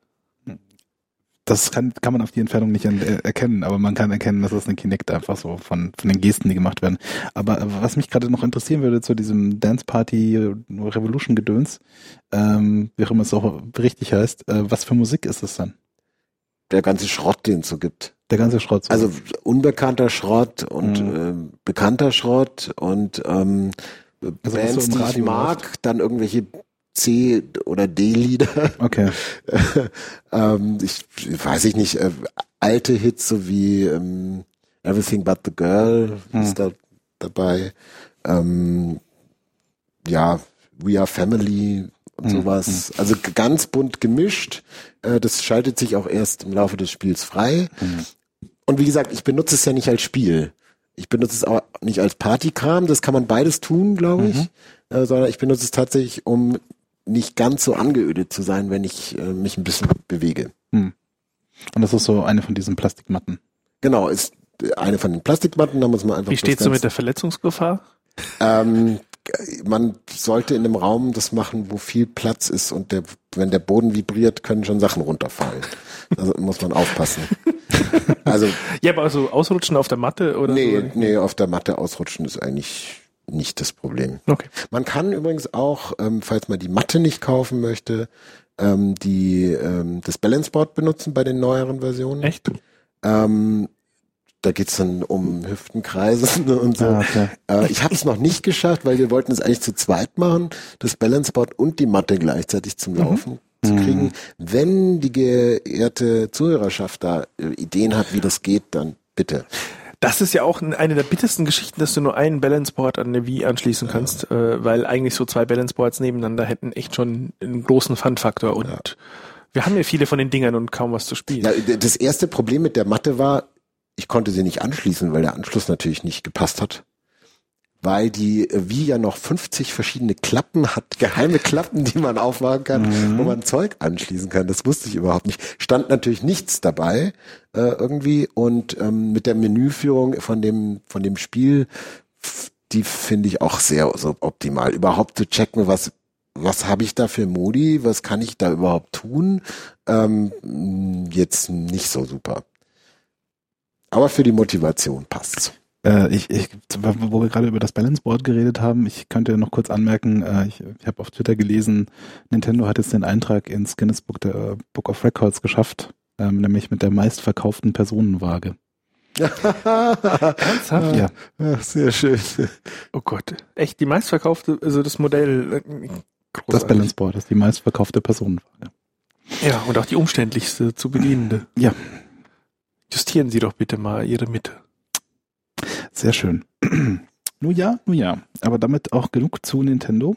Das kann, kann man auf die Entfernung nicht er- erkennen, aber man kann erkennen, dass das eine Kinect einfach so von, von den Gesten, die gemacht werden. Aber was mich gerade noch interessieren würde zu diesem Dance Party Revolution Gedöns, ähm, wie auch immer es auch richtig heißt, äh, was für Musik ist es dann? Der ganze Schrott, den es so gibt. Der ganze Schrott. So. Also unbekannter Schrott und mhm. äh, bekannter Schrott und ähm, also Bands, so die ich mag, läuft. Dann irgendwelche C- oder D-Lieder. Okay. ähm, ich weiß ich nicht, äh, alte Hits so wie ähm, Everything But the Girl mhm. ist da dabei. Ähm, ja, We Are Family und mhm. sowas. Also ganz bunt gemischt. Äh, das schaltet sich auch erst im Laufe des Spiels frei. Mhm. Und wie gesagt, ich benutze es ja nicht als Spiel. Ich benutze es auch nicht als Partykram. Das kann man beides tun, glaube ich. Mhm. Äh, sondern ich benutze es tatsächlich, um nicht ganz so angeödet zu sein, wenn ich äh, mich ein bisschen bewege. Mhm. Und das ist so eine von diesen Plastikmatten. Genau, ist eine von den Plastikmatten. Da muss man einfach. Wie steht's so mit der Verletzungsgefahr? Ähm, man sollte in einem Raum das machen, wo viel Platz ist und der, wenn der Boden vibriert, können schon Sachen runterfallen. Also muss man aufpassen. Also ja, aber also ausrutschen auf der Matte oder nee, so? Nee, auf der Matte ausrutschen ist eigentlich nicht das Problem. Okay. Man kann übrigens auch, ähm, falls man die Matte nicht kaufen möchte, ähm, die ähm, das Balance Board benutzen bei den neueren Versionen. Echt? Ähm, Da geht's dann um Hüftenkreisen und so. Ah, okay. äh, ich habe es noch nicht geschafft, weil wir wollten es eigentlich zu zweit machen, das Balanceboard und die Matte gleichzeitig zum Laufen mhm. zu kriegen. Mhm. Wenn die geehrte Zuhörerschaft da äh, Ideen hat, wie das geht, dann bitte. Das ist ja auch eine der bittersten Geschichten, dass du nur einen Balanceboard an eine Wii anschließen ja. kannst, äh, weil eigentlich so zwei Balanceboards nebeneinander hätten echt schon einen großen Fun-Faktor und ja. wir haben ja viele von den Dingern und kaum was zu spielen. Ja, das erste Problem mit der Matte war, ich konnte sie nicht anschließen, weil der Anschluss natürlich nicht gepasst hat. Weil die Wii ja noch fünfzig verschiedene Klappen hat, geheime Klappen, die man aufmachen kann, mhm. wo man Zeug anschließen kann. Das wusste ich überhaupt nicht. Stand natürlich nichts dabei äh, irgendwie und ähm, mit der Menüführung von dem von dem Spiel f- die finde ich auch sehr optimal. Überhaupt zu checken, was was habe ich da für Modi, was kann ich da überhaupt tun, ähm, jetzt nicht so super. Aber für die Motivation passt's. Äh, ich, ich, wo wir gerade über das Balance Board geredet haben, ich könnte noch kurz anmerken, äh, ich, ich habe auf Twitter gelesen, Nintendo hat jetzt den Eintrag ins Guinness Book, der Book of Records geschafft, ähm, nämlich mit der meistverkauften Personenwaage. Ernsthaft? Ja. Ach, sehr schön. Oh Gott. Echt, die meistverkaufte, also das Modell. Großartig. Das Balance Board ist die meistverkaufte Personenwaage. Ja, und auch die umständlichste zu bedienende. Ja. Justieren Sie doch bitte mal Ihre Mitte. Sehr schön. Nun ja, nun ja. Aber damit auch genug zu Nintendo.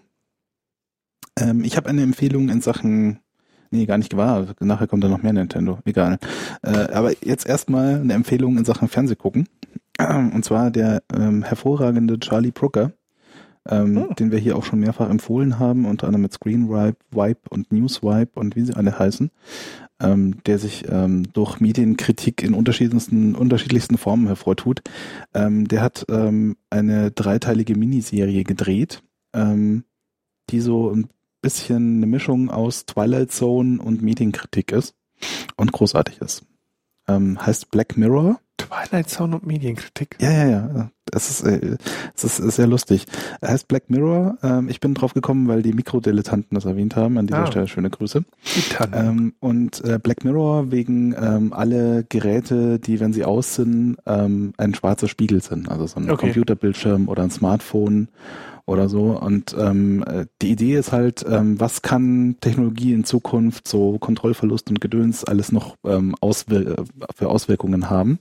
Ähm, ich habe eine Empfehlung in Sachen, nee, gar nicht wahr. Nachher kommt da noch mehr Nintendo. Egal. Äh, aber jetzt erstmal eine Empfehlung in Sachen Fernsehgucken. Und zwar der ähm, hervorragende Charlie Brooker, ähm, oh. den wir hier auch schon mehrfach empfohlen haben, unter anderem mit Screenwipe, Wipe und Newswipe und wie sie alle heißen, ähm, der sich ähm, durch Medienkritik in unterschiedlichsten, unterschiedlichsten Formen hervortut. Ähm, der hat ähm, eine dreiteilige Miniserie gedreht, ähm, die so ein bisschen eine Mischung aus Twilight Zone und Medienkritik ist und großartig ist. Ähm, heißt Black Mirror. Twilight Zone und Medienkritik. Ja, ja, ja. Es ist, äh, es ist, ist sehr lustig. Er heißt Black Mirror. Ähm, ich bin drauf gekommen, weil die Mikrodilettanten das erwähnt haben. An dieser ah. Stelle schöne Grüße. Ähm, und äh, Black Mirror wegen ähm, alle Geräte, die, wenn sie aus sind, ähm, ein schwarzer Spiegel sind. Also so ein okay. Computerbildschirm oder ein Smartphone oder so. Und ähm, die Idee ist halt, ähm, was kann Technologie in Zukunft, so Kontrollverlust und Gedöns, alles noch ähm, auswir- für Auswirkungen haben.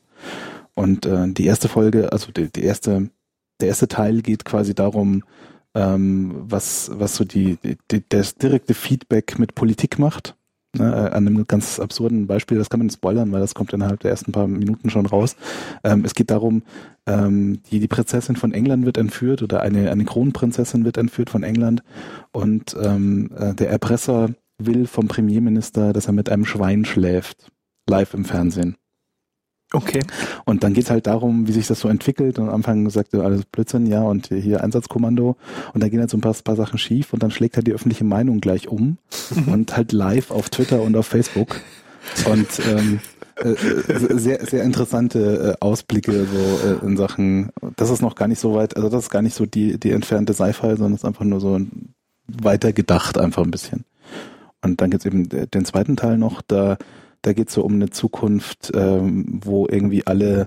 Und äh, die erste Folge, also die, die erste, der erste Teil geht quasi darum, ähm, was was so die, die das direkte Feedback mit Politik macht. Ne, an einem ganz absurden Beispiel, das kann man nicht spoilern, weil das kommt innerhalb der ersten paar Minuten schon raus. Ähm, es geht darum, ähm, die, die Prinzessin von England wird entführt oder eine, eine Kronprinzessin wird entführt von England und ähm, äh, der Erpresser will vom Premierminister, dass er mit einem Schwein schläft, live im Fernsehen. Okay. Und dann geht's halt darum, wie sich das so entwickelt. Und am Anfang sagt er alles Blödsinn, ja, und hier Einsatzkommando. Und dann gehen halt so ein paar, paar Sachen schief und dann schlägt halt die öffentliche Meinung gleich um und halt live auf Twitter und auf Facebook. Und ähm, äh, sehr, sehr interessante äh, Ausblicke so äh, in Sachen, das ist noch gar nicht so weit, also das ist gar nicht so die, die entfernte Sci-Fi, sondern es ist einfach nur so weitergedacht einfach ein bisschen. Und dann gibt's eben den zweiten Teil noch, da Da geht es so um eine Zukunft, ähm, wo irgendwie alle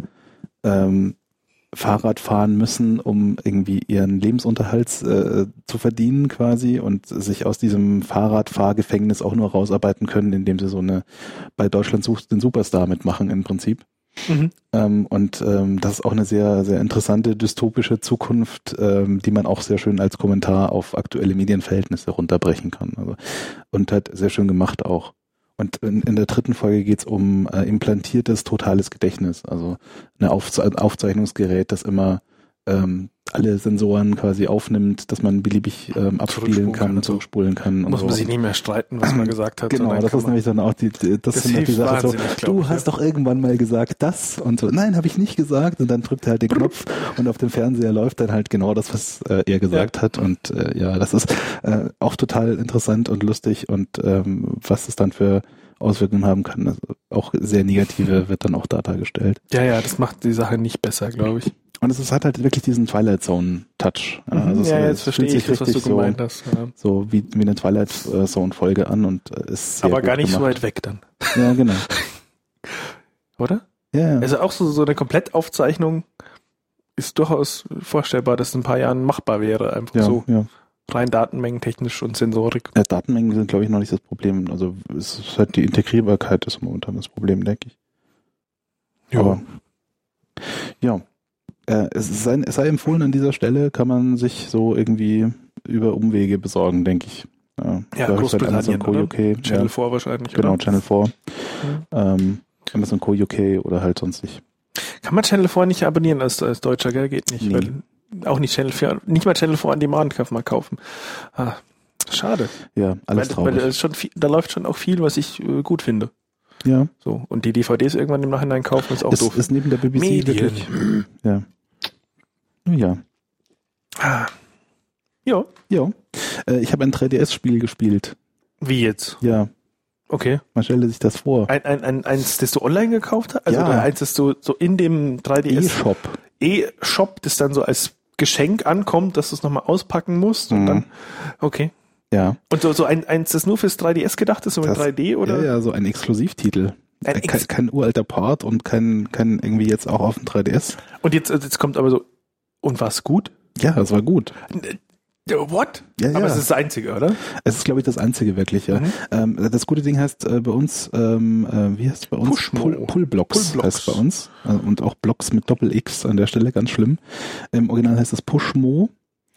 ähm, Fahrrad fahren müssen, um irgendwie ihren Lebensunterhalt äh, zu verdienen quasi und sich aus diesem Fahrradfahrgefängnis auch nur rausarbeiten können, indem sie so eine bei Deutschland sucht den Superstar mitmachen im Prinzip. Mhm. Ähm, und ähm, das ist auch eine sehr, sehr interessante dystopische Zukunft, ähm, die man auch sehr schön als Kommentar auf aktuelle Medienverhältnisse runterbrechen kann. Also, und halt sehr schön gemacht auch. Und in, in der dritten Folge geht's um äh, implantiertes totales Gedächtnis, also ein Aufze- Aufzeichnungsgerät, das immer ähm, alle Sensoren quasi aufnimmt, dass man beliebig ähm, abspielen kann, zurückspulen kann. Muss und man so. sich nicht mehr streiten, was man gesagt hat. Genau, das ist nämlich dann auch die, die das, das sind halt die Sache so, du ich, hast ja. doch irgendwann mal gesagt das und so, nein, habe ich nicht gesagt und dann drückt er halt den Knopf und auf dem Fernseher läuft dann halt genau das, was äh, er gesagt ja. hat und äh, ja, das ist äh, auch total interessant und lustig und ähm, was es dann für Auswirkungen haben kann, also auch sehr negative wird dann auch da dargestellt. Ja, ja, das macht die Sache nicht besser, glaube ich. Und es hat halt wirklich diesen Twilight Zone Touch. Ja, also ja, es, jetzt verstehe ich das, was du gemeint so, hast. Ja. So wie, wie eine Twilight Zone Folge an und ist sehr aber gar nicht gemacht. so weit weg dann. Ja, genau. Oder? Ja, ja. Also auch so, so eine Komplettaufzeichnung ist durchaus vorstellbar, dass es in ein paar Jahren machbar wäre. Einfach ja, so ja. rein datenmengentechnisch und Sensorik. Ja, Datenmengen sind, glaube ich, noch nicht das Problem. Also es ist halt die Integrierbarkeit ist momentan das Problem, denke ich. Ja. Aber, ja. Äh, es, sei, es sei empfohlen, an dieser Stelle kann man sich so irgendwie über Umwege besorgen, denke ich. Ja, ja Großbritannien, Co U K, Channel ja. vier wahrscheinlich, Genau, oder? Channel vier. Mhm. Ähm, Amazon Co U K oder halt sonst nicht. Kann man Channel vier nicht abonnieren als, als Deutscher, gell? Geht nicht. Nee. Weil auch nicht Channel vier, nicht mal Channel vier on Demand kann man kaufen. Ah, schade. Ja, alles weil, traurig. Weil schon viel, da läuft schon auch viel, was ich äh, gut finde. Ja. So. Und die D V Ds irgendwann im Nachhinein kaufen, ist auch es doof. Ist neben der B B C Medien. wirklich. Ja. Ja. Ah. Ja. Ja. Äh, ich habe ein drei D S-Spiel gespielt. Wie jetzt? Ja. Okay. Man stelle sich das vor. Ein, ein, ein, eins, das du online gekauft hast? Also ja. oder eins, das du so in dem drei D S E-Shop. E-Shop, das dann so als Geschenk ankommt, dass du es nochmal auspacken musst und mhm. dann, okay. Ja. Und so, so ein, eins, das nur fürs drei D S gedacht ist, so mit drei D oder? Ja, ja, so ein Exklusivtitel. Ein Ex- Ex- kein, kein uralter Port und kein, kein irgendwie jetzt auch auf dem drei D S. Und jetzt, jetzt kommt aber so, und war's gut? Ja, das war gut. What? Ja, ja. Aber es ist das Einzige, oder? Es ist, glaube ich, das Einzige wirklich, ja. Mhm. Ähm, das gute Ding heißt äh, bei uns, ähm, äh, wie heißt es bei uns? Pushmo. Pull, Pullblocks Pullblocks heißt bei uns. Äh, und auch Blocks mit Doppel-X an der Stelle, ganz schlimm. Im Original heißt es Pushmo.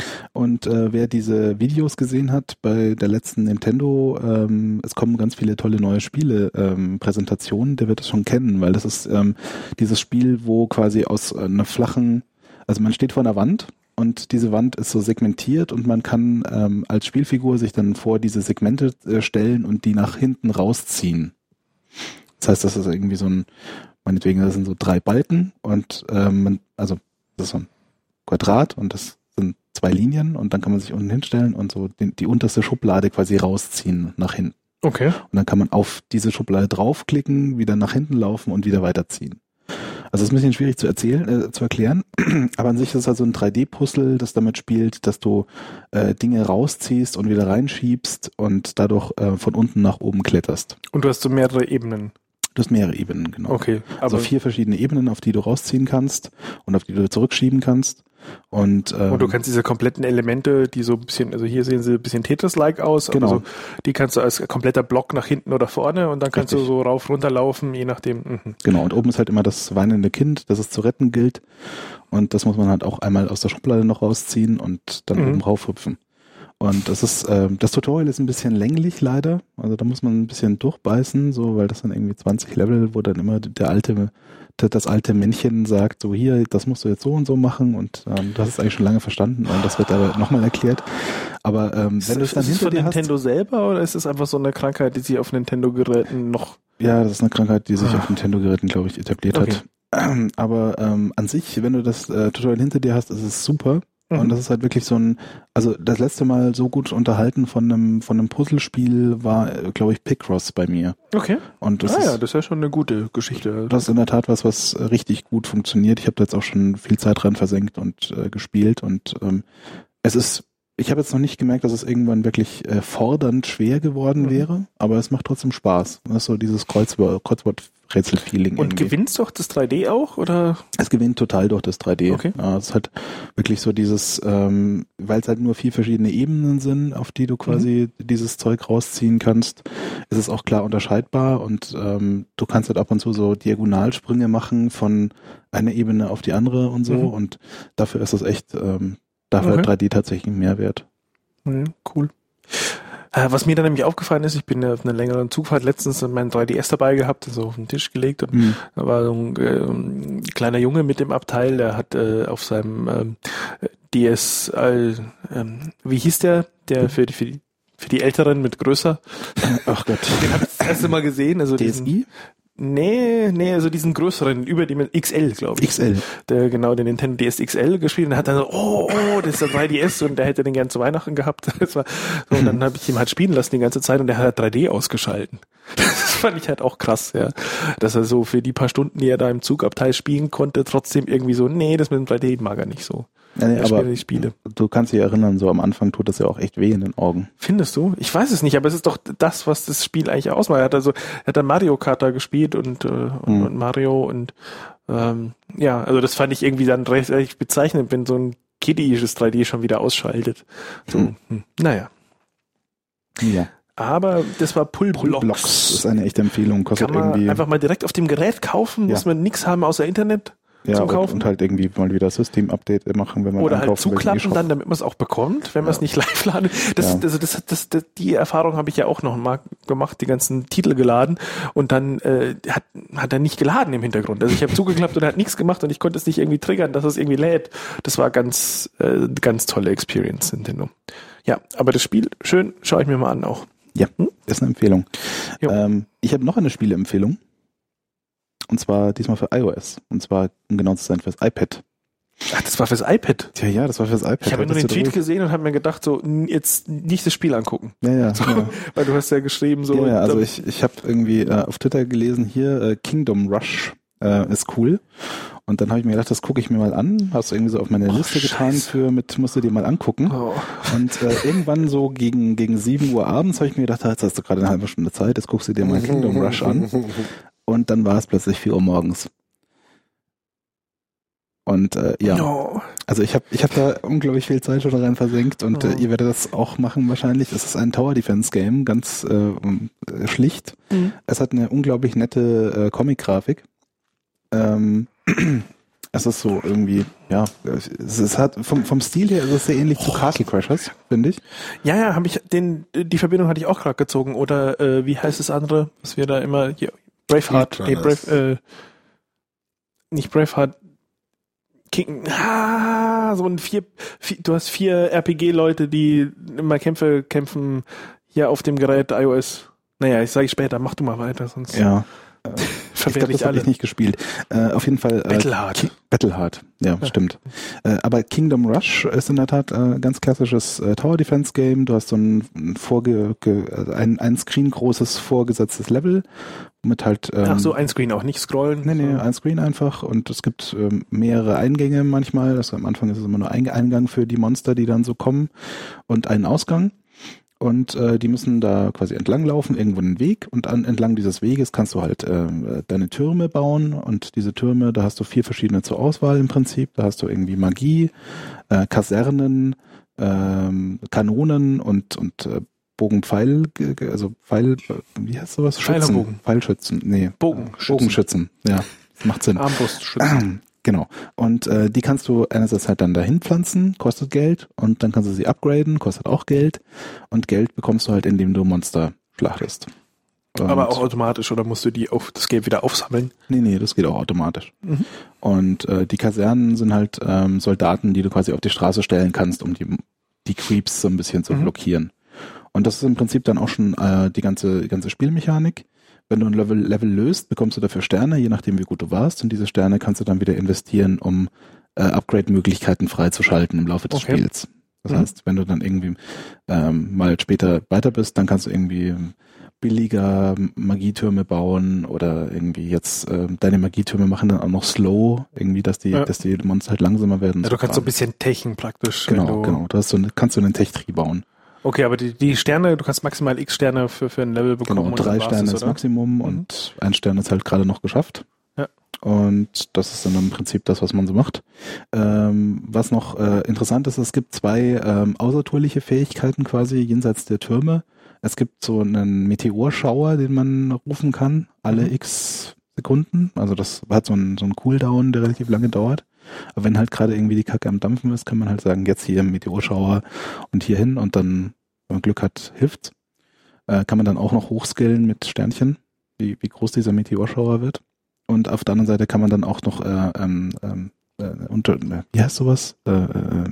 Und äh, wer diese Videos gesehen hat bei der letzten Nintendo, ähm, es kommen ganz viele tolle neue Spiele, ähm, Präsentationen, der wird es schon kennen, weil das ist ähm, dieses Spiel, wo quasi aus einer flachen, also man steht vor einer Wand, und diese Wand ist so segmentiert und man kann ähm, als Spielfigur sich dann vor diese Segmente äh, stellen und die nach hinten rausziehen. Das heißt, das ist irgendwie so ein, meinetwegen, das sind so drei Balken und ähm, man, also das ist so ein Quadrat und das sind zwei Linien und dann kann man sich unten hinstellen und so die, die unterste Schublade quasi rausziehen nach hinten. Okay. Und dann kann man auf diese Schublade draufklicken, wieder nach hinten laufen und wieder weiterziehen. Also es ist ein bisschen schwierig zu erzählen, äh, zu erklären, aber an sich ist es halt so ein drei D-Puzzle, das damit spielt, dass du äh, Dinge rausziehst und wieder reinschiebst und dadurch äh, von unten nach oben kletterst. Und du hast so mehrere Ebenen. Du hast mehrere Ebenen, genau. Okay. Also vier verschiedene Ebenen, auf die du rausziehen kannst und auf die du zurückschieben kannst. Und, ähm, und du kannst diese kompletten Elemente, die so ein bisschen, also hier sehen sie ein bisschen Tetris-like aus, genau. aber so, die kannst du als kompletter Block nach hinten oder vorne und dann kannst Richtig. du so rauf, runter laufen, je nachdem. Mhm. Genau, und oben ist halt immer das weinende Kind, das es zu retten gilt. Und das muss man halt auch einmal aus der Schublade noch rausziehen und dann mhm. oben raufhüpfen. Und das ist, äh, das Tutorial ist ein bisschen länglich leider. Also da muss man ein bisschen durchbeißen, so, weil das sind irgendwie zwanzig Level, wo dann immer der alte, das alte Männchen sagt, so hier, das musst du jetzt so und so machen und ähm, du hast es eigentlich schon lange verstanden und das wird aber nochmal erklärt. Aber ähm, wenn du es dann ist es hinter von dir Nintendo hast, selber oder ist es einfach so eine Krankheit, die sich auf Nintendo-Geräten noch... Ja, das ist eine Krankheit, die sich ah. auf Nintendo-Geräten, glaube ich, etabliert okay. hat. Ähm, aber ähm, an sich, wenn du das äh, Tutorial hinter dir hast, ist es super. Mhm. Und das ist halt wirklich so ein, also das letzte Mal so gut unterhalten von einem von einem Puzzlespiel war, glaube ich, Picross bei mir. Okay. Und das ah ist, ja, das ist ja schon eine gute Geschichte. Das ist in der Tat was, was richtig gut funktioniert. Ich habe da jetzt auch schon viel Zeit dran versenkt und äh, gespielt und ähm, es ist, ich habe jetzt noch nicht gemerkt, dass es irgendwann wirklich äh, fordernd schwer geworden mhm. wäre, aber es macht trotzdem Spaß. Das ist so dieses Kreuzwort, Kreuzwort-Rätsel-Feeling. Und gewinnt doch das drei D auch, oder? Es gewinnt total durch das drei D. Okay. Ja, es ist halt wirklich so dieses, ähm, weil es halt nur vier verschiedene Ebenen sind, auf die du quasi mhm. dieses Zeug rausziehen kannst, ist es auch klar unterscheidbar und ähm, du kannst halt ab und zu so Diagonalsprünge machen von einer Ebene auf die andere und so mhm. und dafür ist es echt, ähm, dafür okay. hat drei D tatsächlich einen Mehrwert. Mhm, cool. Äh, was mir dann nämlich aufgefallen ist, ich bin auf einer längeren Zugfahrt letztens mein drei D S dabei gehabt, so auf den Tisch gelegt und mhm. da war so ein, äh, ein kleiner Junge mit dem Abteil, der hat äh, auf seinem ähm, D S, äh, ähm, wie hieß der, der für die, für die, für die Älteren mit größer? Ach Gott. Den habe ich das erste Mal gesehen. Also D S I? Diesen, Nee, nee, also diesen größeren, über die X L, glaube ich. X L. Der, genau, den Nintendo D S X L gespielt und hat dann so, oh, oh, das ist der drei D S und der hätte den gern zu Weihnachten gehabt. Das war so, und dann habe ich ihn halt spielen lassen die ganze Zeit und der hat halt drei D ausgeschalten. Das fand ich halt auch krass, ja. Dass er so für die paar Stunden, die er da im Zugabteil spielen konnte, trotzdem irgendwie so, nee, das mit dem drei D mag er nicht so. Ja, nee, aber die Spiele. Du kannst dich erinnern, so am Anfang tut das ja auch echt weh in den Augen. Findest du? Ich weiß es nicht, aber es ist doch das, was das Spiel eigentlich ausmacht. Er hat also, er hat dann Mario Kart da gespielt und, äh, und, hm. und Mario und ähm, ja, also das fand ich irgendwie dann recht, recht bezeichnend, wenn so ein kiddisches drei D schon wieder ausschaltet. So, hm. Hm. Naja. Ja. Aber das war Pullblocks. Pullblocks ist eine echte Empfehlung. Kostet Kann man irgendwie einfach mal direkt auf dem Gerät kaufen, ja. muss man nichts haben außer Internet. Ja, zum und, Kaufen. und halt irgendwie mal wieder System-Update machen, wenn man oder halt einkaufen will, zuklappen dann, damit man es auch bekommt, wenn man es ja. nicht live ladet. Das, ja. also das, das, das, die Erfahrung habe ich ja auch noch mal gemacht, die ganzen Titel geladen und dann äh, hat, hat er nicht geladen im Hintergrund. Also ich habe zugeklappt und er hat nichts gemacht und ich konnte es nicht irgendwie triggern, dass es irgendwie lädt. Das war ganz, äh, ganz tolle Experience, Nintendo. Ja, aber das Spiel, schön, schaue ich mir mal an auch. Ja, hm? ist eine Empfehlung. Ähm, ich habe noch eine Spieleempfehlung. Und zwar diesmal für iOS. Und zwar, um genau zu sein, fürs iPad. Ach, das war fürs iPad. Ja, ja, das war fürs iPad. Ich habe nur den Tweet gesehen und habe mir gedacht, so jetzt nicht das Spiel angucken. Ja, ja. So, ja. Weil du hast ja geschrieben, so. Ja, ja also ich, ich habe irgendwie äh, auf Twitter gelesen, hier äh, Kingdom Rush äh, ist cool. Und dann habe ich mir gedacht, das gucke ich mir mal an. Hast du irgendwie so auf meine oh, Liste getan Scheiße. für mit, musst du dir mal angucken. Oh. Und äh, irgendwann so gegen gegen sieben Uhr abends habe ich mir gedacht, jetzt hast du gerade eine halbe Stunde Zeit, jetzt guckst du dir mal Kingdom Rush an. Und dann war es plötzlich vier Uhr morgens. Und äh, ja, no. also ich habe ich hab da unglaublich viel Zeit schon rein versenkt und oh. äh, ihr werdet das auch machen wahrscheinlich. Es ist ein Tower Defense Game, ganz äh, schlicht. Mhm. Es hat eine unglaublich nette äh, Comic-Grafik. Ähm, es ist so irgendwie, ja, es, es hat vom, vom Stil her ist es sehr ähnlich oh. zu Castle Crashers, finde ich. Ja, ja, habe ich den die Verbindung hatte ich auch gerade gezogen. Oder äh, wie heißt das andere, was wir da immer hier, Braveheart, nee, Brave, äh, nicht Braveheart. King, ah, so ein vier, vier, du hast vier R P G-Leute, die immer Kämpfe kämpfen hier auf dem Gerät iOS. Naja, ich sage später, mach du mal weiter, sonst ja. Ich glaube, das habe ich nicht gespielt. Äh, auf jeden Fall. Äh, Battlehard. Ki- Battlehard, ja, ja. stimmt. Äh, aber Kingdom Rush ist in der Tat ein ganz klassisches äh, Tower Defense Game. Du hast so ein, ein, vorge- ge- ein, ein Screen großes vorgesetztes Level mit halt. Ähm, Ach so, ein Screen auch, nicht scrollen. Nee, nee, ein Screen einfach. Und es gibt ähm, mehrere Eingänge manchmal. Also am Anfang ist es immer nur ein Eingang für die Monster, die dann so kommen und einen Ausgang. Und äh, die müssen da quasi entlang laufen, irgendwo einen Weg und an, entlang dieses Weges kannst du halt äh, deine Türme bauen und diese Türme, da hast du vier verschiedene zur Auswahl im Prinzip. Da hast du irgendwie Magie, äh, Kasernen, ähm, Kanonen und und äh, Bogenpfeil, also Pfeil, wie heißt sowas? Schützen. Pfeilschützen, nee. Bogenschützen. Bogenschützen, ja, macht Sinn. Armbrustschützen. Genau. Und äh, die kannst du einerseits halt dann dahin pflanzen, kostet Geld, und dann kannst du sie upgraden, kostet auch Geld. Und Geld bekommst du halt, indem du Monster schlachtest. Und aber auch automatisch, oder musst du die auf das Geld wieder aufsammeln? Nee, nee, das geht auch automatisch. Mhm. Und äh, die Kasernen sind halt ähm, Soldaten, die du quasi auf die Straße stellen kannst, um die, die Creeps so ein bisschen zu mhm. blockieren. Und das ist im Prinzip dann auch schon äh, die ganze, die ganze Spielmechanik. Wenn du ein Level, Level löst, bekommst du dafür Sterne, je nachdem wie gut du warst. Und diese Sterne kannst du dann wieder investieren, um äh, Upgrade-Möglichkeiten freizuschalten im Laufe des okay. Spiels. Das mhm. heißt, wenn du dann irgendwie ähm, mal später weiter bist, dann kannst du irgendwie billiger Magietürme bauen oder irgendwie jetzt äh, deine Magietürme machen dann auch noch slow, irgendwie, dass die, ja. dass die Monster halt langsamer werden. Ja, du kannst so ein bisschen techen praktisch. Genau, genau. Du hast so eine, kannst so einen Tech-Tree bauen. Okay, aber die, die Sterne, du kannst maximal X Sterne für, für ein Level bekommen. Genau, drei Sterne ist das Maximum mhm. und ein Stern ist halt gerade noch geschafft. Ja. Und das ist dann im Prinzip das, was man so macht. Ähm, was noch äh, interessant ist, es gibt zwei ähm, außertourliche Fähigkeiten quasi jenseits der Türme. Es gibt so einen Meteorschauer, den man rufen kann, alle mhm. x Sekunden. Also das hat so einen, so einen Cooldown, der relativ lange dauert. Aber wenn halt gerade irgendwie die Kacke am Dampfen ist, kann man halt sagen, jetzt hier im Meteorschauer und hier hin und dann, wenn man Glück hat, hilft's. Äh, kann man dann auch noch hochskillen mit Sternchen, wie, wie groß dieser Meteorschauer wird. Und auf der anderen Seite kann man dann auch noch äh, ähm, äh, unter, äh, wie heißt sowas? Äh, äh,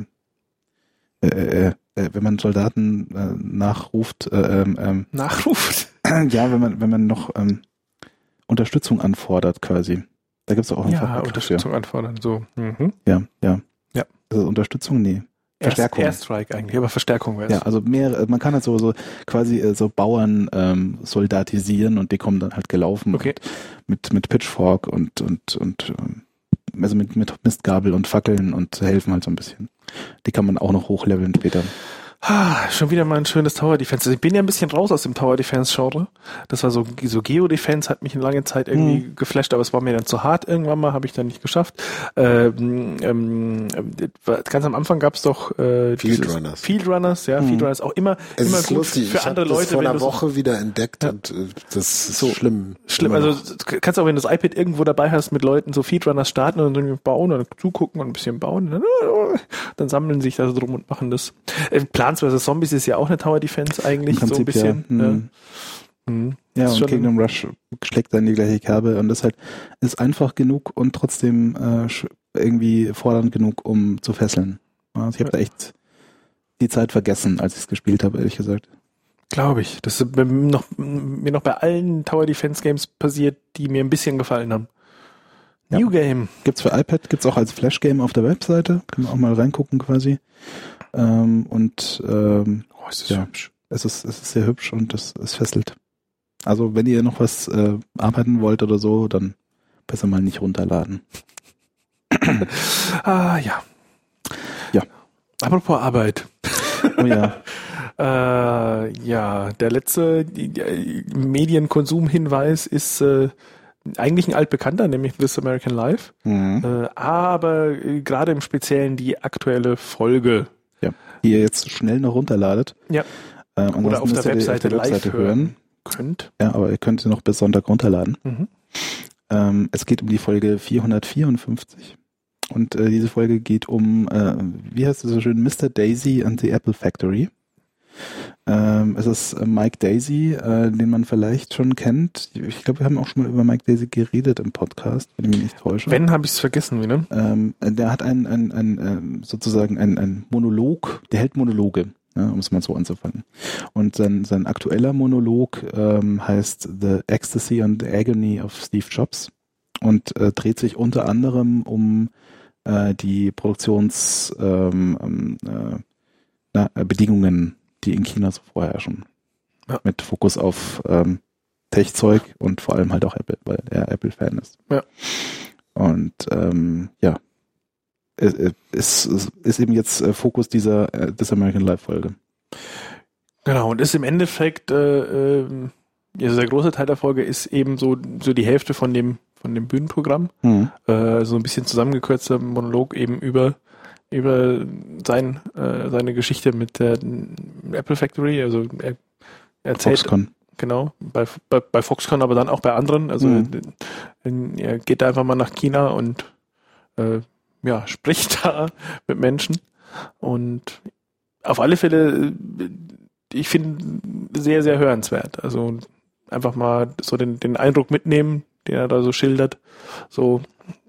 äh, äh, äh, wenn man Soldaten äh, nachruft. Äh, ähm, nachruft? Ja, wenn man, wenn man noch ähm, Unterstützung anfordert quasi. Da gibt es auch einen ja, Fachbegriff Unterstützung für. anfordern, so. Mhm. Ja, ja. Ja. Also Unterstützung, nee. Verstärkung. Airstrike eigentlich, aber Verstärkung wäre es. Ja, also mehr, man kann halt so, so quasi so Bauern ähm, soldatisieren und die kommen dann halt gelaufen okay. mit, mit Pitchfork und, und, und also mit, mit Mistgabel und Fackeln und helfen halt so ein bisschen. Die kann man auch noch hochleveln später. Ah, schon wieder mal ein schönes Tower Defense. Ich bin ja ein bisschen raus aus dem Tower Defense Genre. Das war so, so Geo Defense hat mich eine lange Zeit irgendwie hm. geflasht, aber es war mir dann zu hart irgendwann mal, habe ich dann nicht geschafft. Ähm, ähm, ganz am Anfang gab es doch äh, Field Runners. Field Runners, ja, hm. Field Runners auch immer, es immer ist gut lustig. für ich andere Leute. Das vor wenn einer du Woche so, wieder entdeckt ja. und äh, das ist so schlimm. Schlimm, also noch. Kannst auch, wenn du das iPad irgendwo dabei hast, mit Leuten so Field Runners starten und dann bauen und zugucken und ein bisschen bauen. Dann, dann sammeln sich da so drum und machen das. Äh, Plants versus. Zombies ist ja auch eine Tower Defense eigentlich, so ein bisschen. Ja, hm. ja. Hm. ja und Kingdom Rush schlägt dann die gleiche Kerbe und das halt ist einfach genug und trotzdem äh, irgendwie fordernd genug, um zu fesseln. Also ich habe ja. da echt die Zeit vergessen, als ich es gespielt habe, ehrlich gesagt. Glaube ich. Das ist mir noch, mir noch bei allen Tower Defense Games passiert, die mir ein bisschen gefallen haben. Ja. New Game. Gibt's für iPad, gibt's auch als Flash-Game auf der Webseite. Kann man auch mal reingucken quasi. Ähm, und ähm, oh, ist das ja, hübsch. Es ist, es ist sehr hübsch und es, es fesselt. Also wenn ihr noch was äh, arbeiten wollt oder so, dann besser mal nicht runterladen. ah, ja. Ja. Apropos Arbeit. Oh ja. äh, ja, der letzte die, die Medienkonsumhinweis ist äh, eigentlich ein altbekannter, nämlich This American Life. Mhm. Äh, aber äh, gerade im Speziellen die aktuelle Folge. Ja. Die ihr jetzt schnell noch runterladet. Ja. Ähm, Oder auf der, Webseite auf der Webseite live hören. hören könnt. Ja, aber ihr könnt sie noch bis Sonntag runterladen. Mhm. Ähm, es geht um die Folge vierhundertvierundfünfzig. Und äh, diese Folge geht um, äh, wie heißt es so schön, Mister Daisy and the Apple Factory. Ähm, es ist äh, Mike Daisy, äh, den man vielleicht schon kennt. Ich glaube, wir haben auch schon mal über Mike Daisy geredet im Podcast, wenn ich mich nicht täusche. Wenn, habe ich es vergessen, wie, ne? Ähm, der hat ein, ein, ein, ein sozusagen ein, ein Monolog, der hält Monologe, ja, um es mal so anzufangen. Und sein, sein aktueller Monolog ähm, heißt The Ecstasy and the Agony of Steve Jobs und äh, dreht sich unter anderem um äh, die Produktions ähm, äh, na, Bedingungen, die in China so vorher schon ja. mit Fokus auf ähm, Tech-Zeug und vor allem halt auch Apple, weil er Apple-Fan ist. Ja. Und ähm, ja, es ist, ist eben jetzt Fokus dieser äh, This American Life-Folge. Genau, und ist im Endeffekt, äh, äh, also der große Teil der Folge ist eben so, so die Hälfte von dem, von dem Bühnenprogramm. Mhm. Äh, so ein bisschen zusammengekürzter Monolog eben über über sein, äh, seine Geschichte mit der Apple Factory, also er, er erzählt, Foxconn. Genau, bei, bei, bei Foxconn, aber dann auch bei anderen, also mhm. er geht da einfach mal nach China und äh, ja, spricht da mit Menschen und auf alle Fälle, ich finde, sehr, sehr hörenswert, also einfach mal so den, den Eindruck mitnehmen, den er da so schildert, so.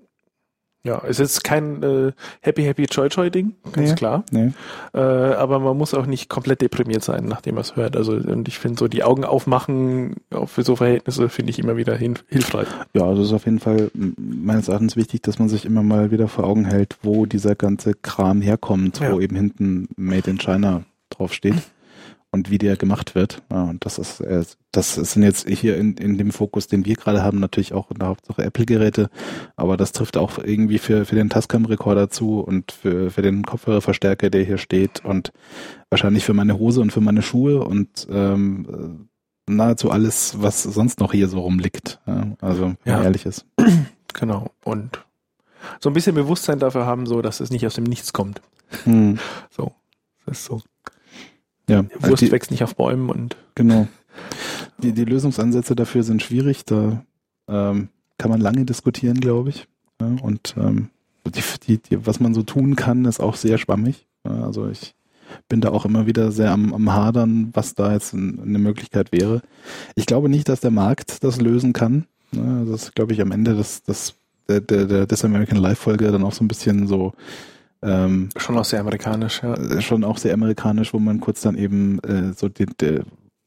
Ja, es ist kein äh, Happy, Happy, Joy, Joy Ding, ganz nee, klar. Nee. Äh, aber man muss auch nicht komplett deprimiert sein, nachdem man es hört. Also, und ich finde so die Augen aufmachen auch für so Verhältnisse finde ich immer wieder hin- hilfreich. Ja, also es ist auf jeden Fall meines Erachtens wichtig, dass man sich immer mal wieder vor Augen hält, wo dieser ganze Kram herkommt, ja. wo eben hinten Made in China draufsteht. Und wie der gemacht wird. Ja, und das ist, äh, das sind jetzt hier in, in dem Fokus, den wir gerade haben, natürlich auch in der Hauptsache Apple-Geräte, aber das trifft auch irgendwie für, für den Tascam-Rekorder zu und für, für den Kopfhörerverstärker, der hier steht und wahrscheinlich für meine Hose und für meine Schuhe und ähm, nahezu alles, was sonst noch hier so rumliegt. Ja, also, wenn ja. man ehrlich ist. Genau. Und so ein bisschen Bewusstsein dafür haben, so, dass es nicht aus dem Nichts kommt. Hm. So. Das ist so. Ja, Wurst die, wächst nicht auf Bäumen und genau. Die, die Lösungsansätze dafür sind schwierig, da ähm, kann man lange diskutieren, glaube ich. Ja, und ähm, die, die, die, was man so tun kann, ist auch sehr schwammig. Ja, also ich bin da auch immer wieder sehr am, am Hadern, was da jetzt ein, eine Möglichkeit wäre. Ich glaube nicht, dass der Markt das lösen kann. Ja, das ist, glaube ich, am Ende das, das, der, der, der This American Life-Folge dann auch so ein bisschen so Ähm, schon auch sehr amerikanisch, ja. Schon auch sehr amerikanisch, wo man kurz dann eben äh, so den, de,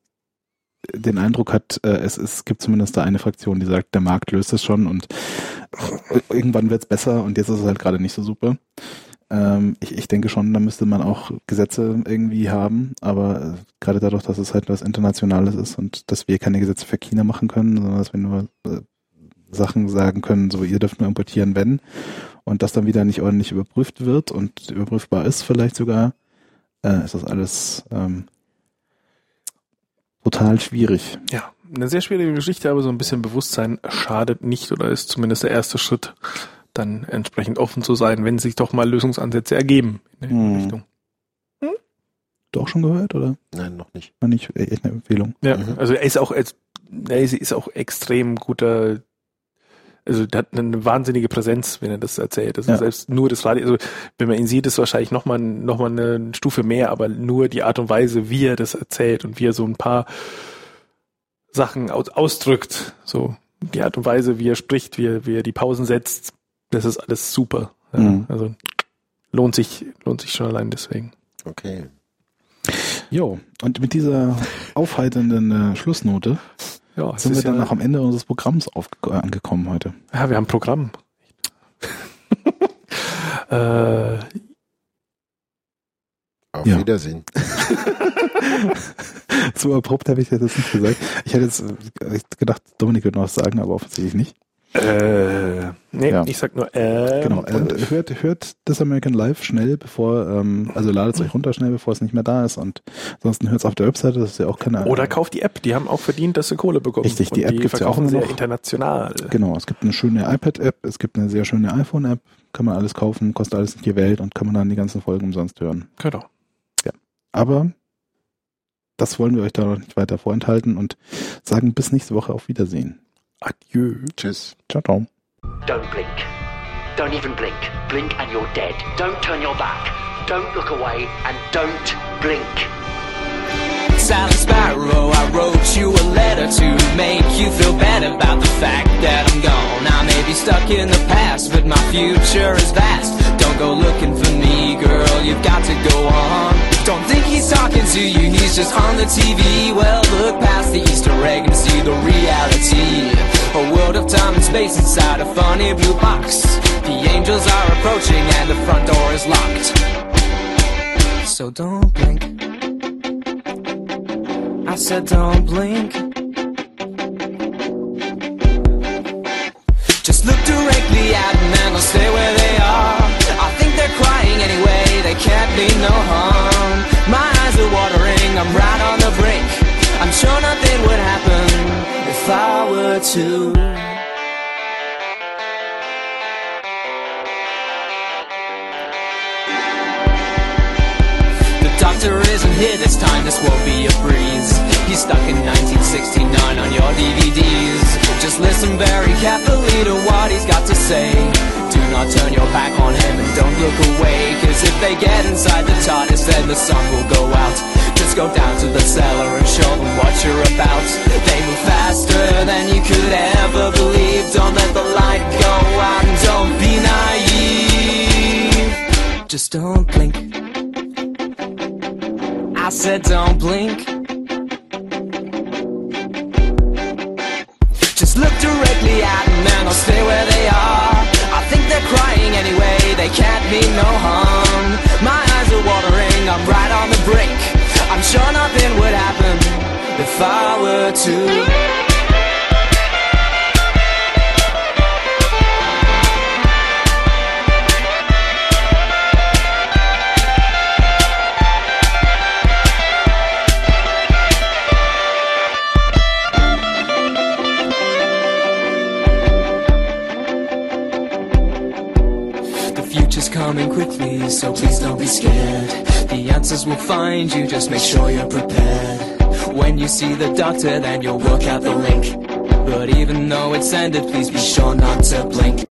den Eindruck hat, äh, es, es gibt zumindest da eine Fraktion, die sagt, der Markt löst es schon und irgendwann wird's besser und jetzt ist es halt gerade nicht so super. Ähm, ich, ich denke schon, da müsste man auch Gesetze irgendwie haben, aber äh, gerade dadurch, dass es halt was Internationales ist und dass wir keine Gesetze für China machen können, sondern dass wir nur äh, Sachen sagen können, so ihr dürft nur importieren, wenn und das dann wieder nicht ordentlich überprüft wird und überprüfbar ist vielleicht sogar, äh, ist das alles ähm, total schwierig. Ja, eine sehr schwierige Geschichte, aber so ein bisschen Bewusstsein schadet nicht oder ist zumindest der erste Schritt, dann entsprechend offen zu sein, wenn sich doch mal Lösungsansätze ergeben in der hm. Richtung. Hm? Du auch schon gehört, oder? Nein, noch nicht. War nicht echt eine Empfehlung. Ja, mhm. also er ist auch, er ist auch extrem guter. Also der hat eine wahnsinnige Präsenz, wenn er das erzählt. Also ja. selbst nur das Radio, also wenn man ihn sieht, ist wahrscheinlich nochmal noch mal eine Stufe mehr, aber nur die Art und Weise, wie er das erzählt und wie er so ein paar Sachen aus, ausdrückt, so die Art und Weise, wie er spricht, wie er, wie er die Pausen setzt, das ist alles super. Ja, mhm. Also lohnt sich, lohnt sich schon allein deswegen. Okay. Jo, und mit dieser aufheiternden äh, Schlussnote ja, sind wir dann ja noch am Ende unseres Programms aufge- angekommen heute. Ja, wir haben ein Programm. Äh, Auf ja. Wiedersehen. So abrupt habe ich das jetzt nicht gesagt. Ich hätte jetzt gedacht, Dominik wird noch was sagen, aber offensichtlich nicht. Äh, nee, ja. ich sag nur äh. Genau, äh, hört, hört This American Life schnell, bevor, ähm, also ladet es euch runter schnell, bevor es nicht mehr da ist, und ansonsten hört es auf der Webseite, das ist ja auch keine... Oder kauft die App, die haben auch verdient, dass sie Kohle bekommen. Richtig, die und App gibt es ja auch immer sehr noch. International. Genau, es gibt eine schöne iPad-App, es gibt eine sehr schöne iPhone-App, kann man alles kaufen, kostet alles nicht die Welt und kann man dann die ganzen Folgen umsonst hören. Genau. Ja, aber das wollen wir euch da noch nicht weiter vorenthalten und sagen bis nächste Woche auf Wiedersehen. Adieu. Tschüss. Ciao, ciao. Don't blink. Don't even blink. Blink and you're dead. Don't turn your back. Don't look away and don't blink. Sally Sparrow, I wrote you a letter to make you feel better about the fact that I'm gone. I may be stuck in the past, but my future is vast. Don't go looking for me, girl, you've got to go on. Don't think he's talking to you, he's just on the T V. Well, look past the Easter egg and see the reality. A world of time and space inside a funny blue box. The angels are approaching and the front door is locked. So don't blink. I said don't blink. Just look directly at them and they'll stay where they are. I think they're crying anyway, they can't mean no harm. My eyes are watering, I'm right on the brink. I'm sure nothing would happen if I were to. The doctor isn't here this time, this won't be a breeze. He's stuck in nineteen sixty-nine on your D V Ds. Just listen very carefully to what he's got to say. Do not turn your back on him and don't look away, cause if they get inside the TARDIS then the sun will go out. Just go down to the cellar and show them what you're about. They move faster than you could ever believe. Don't let the light go out and don't be naive. Just don't blink. I said don't blink. Just look directly at them and they'll stay where they are. I think they're crying anyway, they can't mean no harm. My eyes are watering, I'm right on the brink. I'm sure nothing would happen if I were to. Coming quickly, so please don't be scared. The answers will find you, just make sure you're prepared. When you see the doctor, then you'll work out the link. But even though it's ended, please be sure not to blink.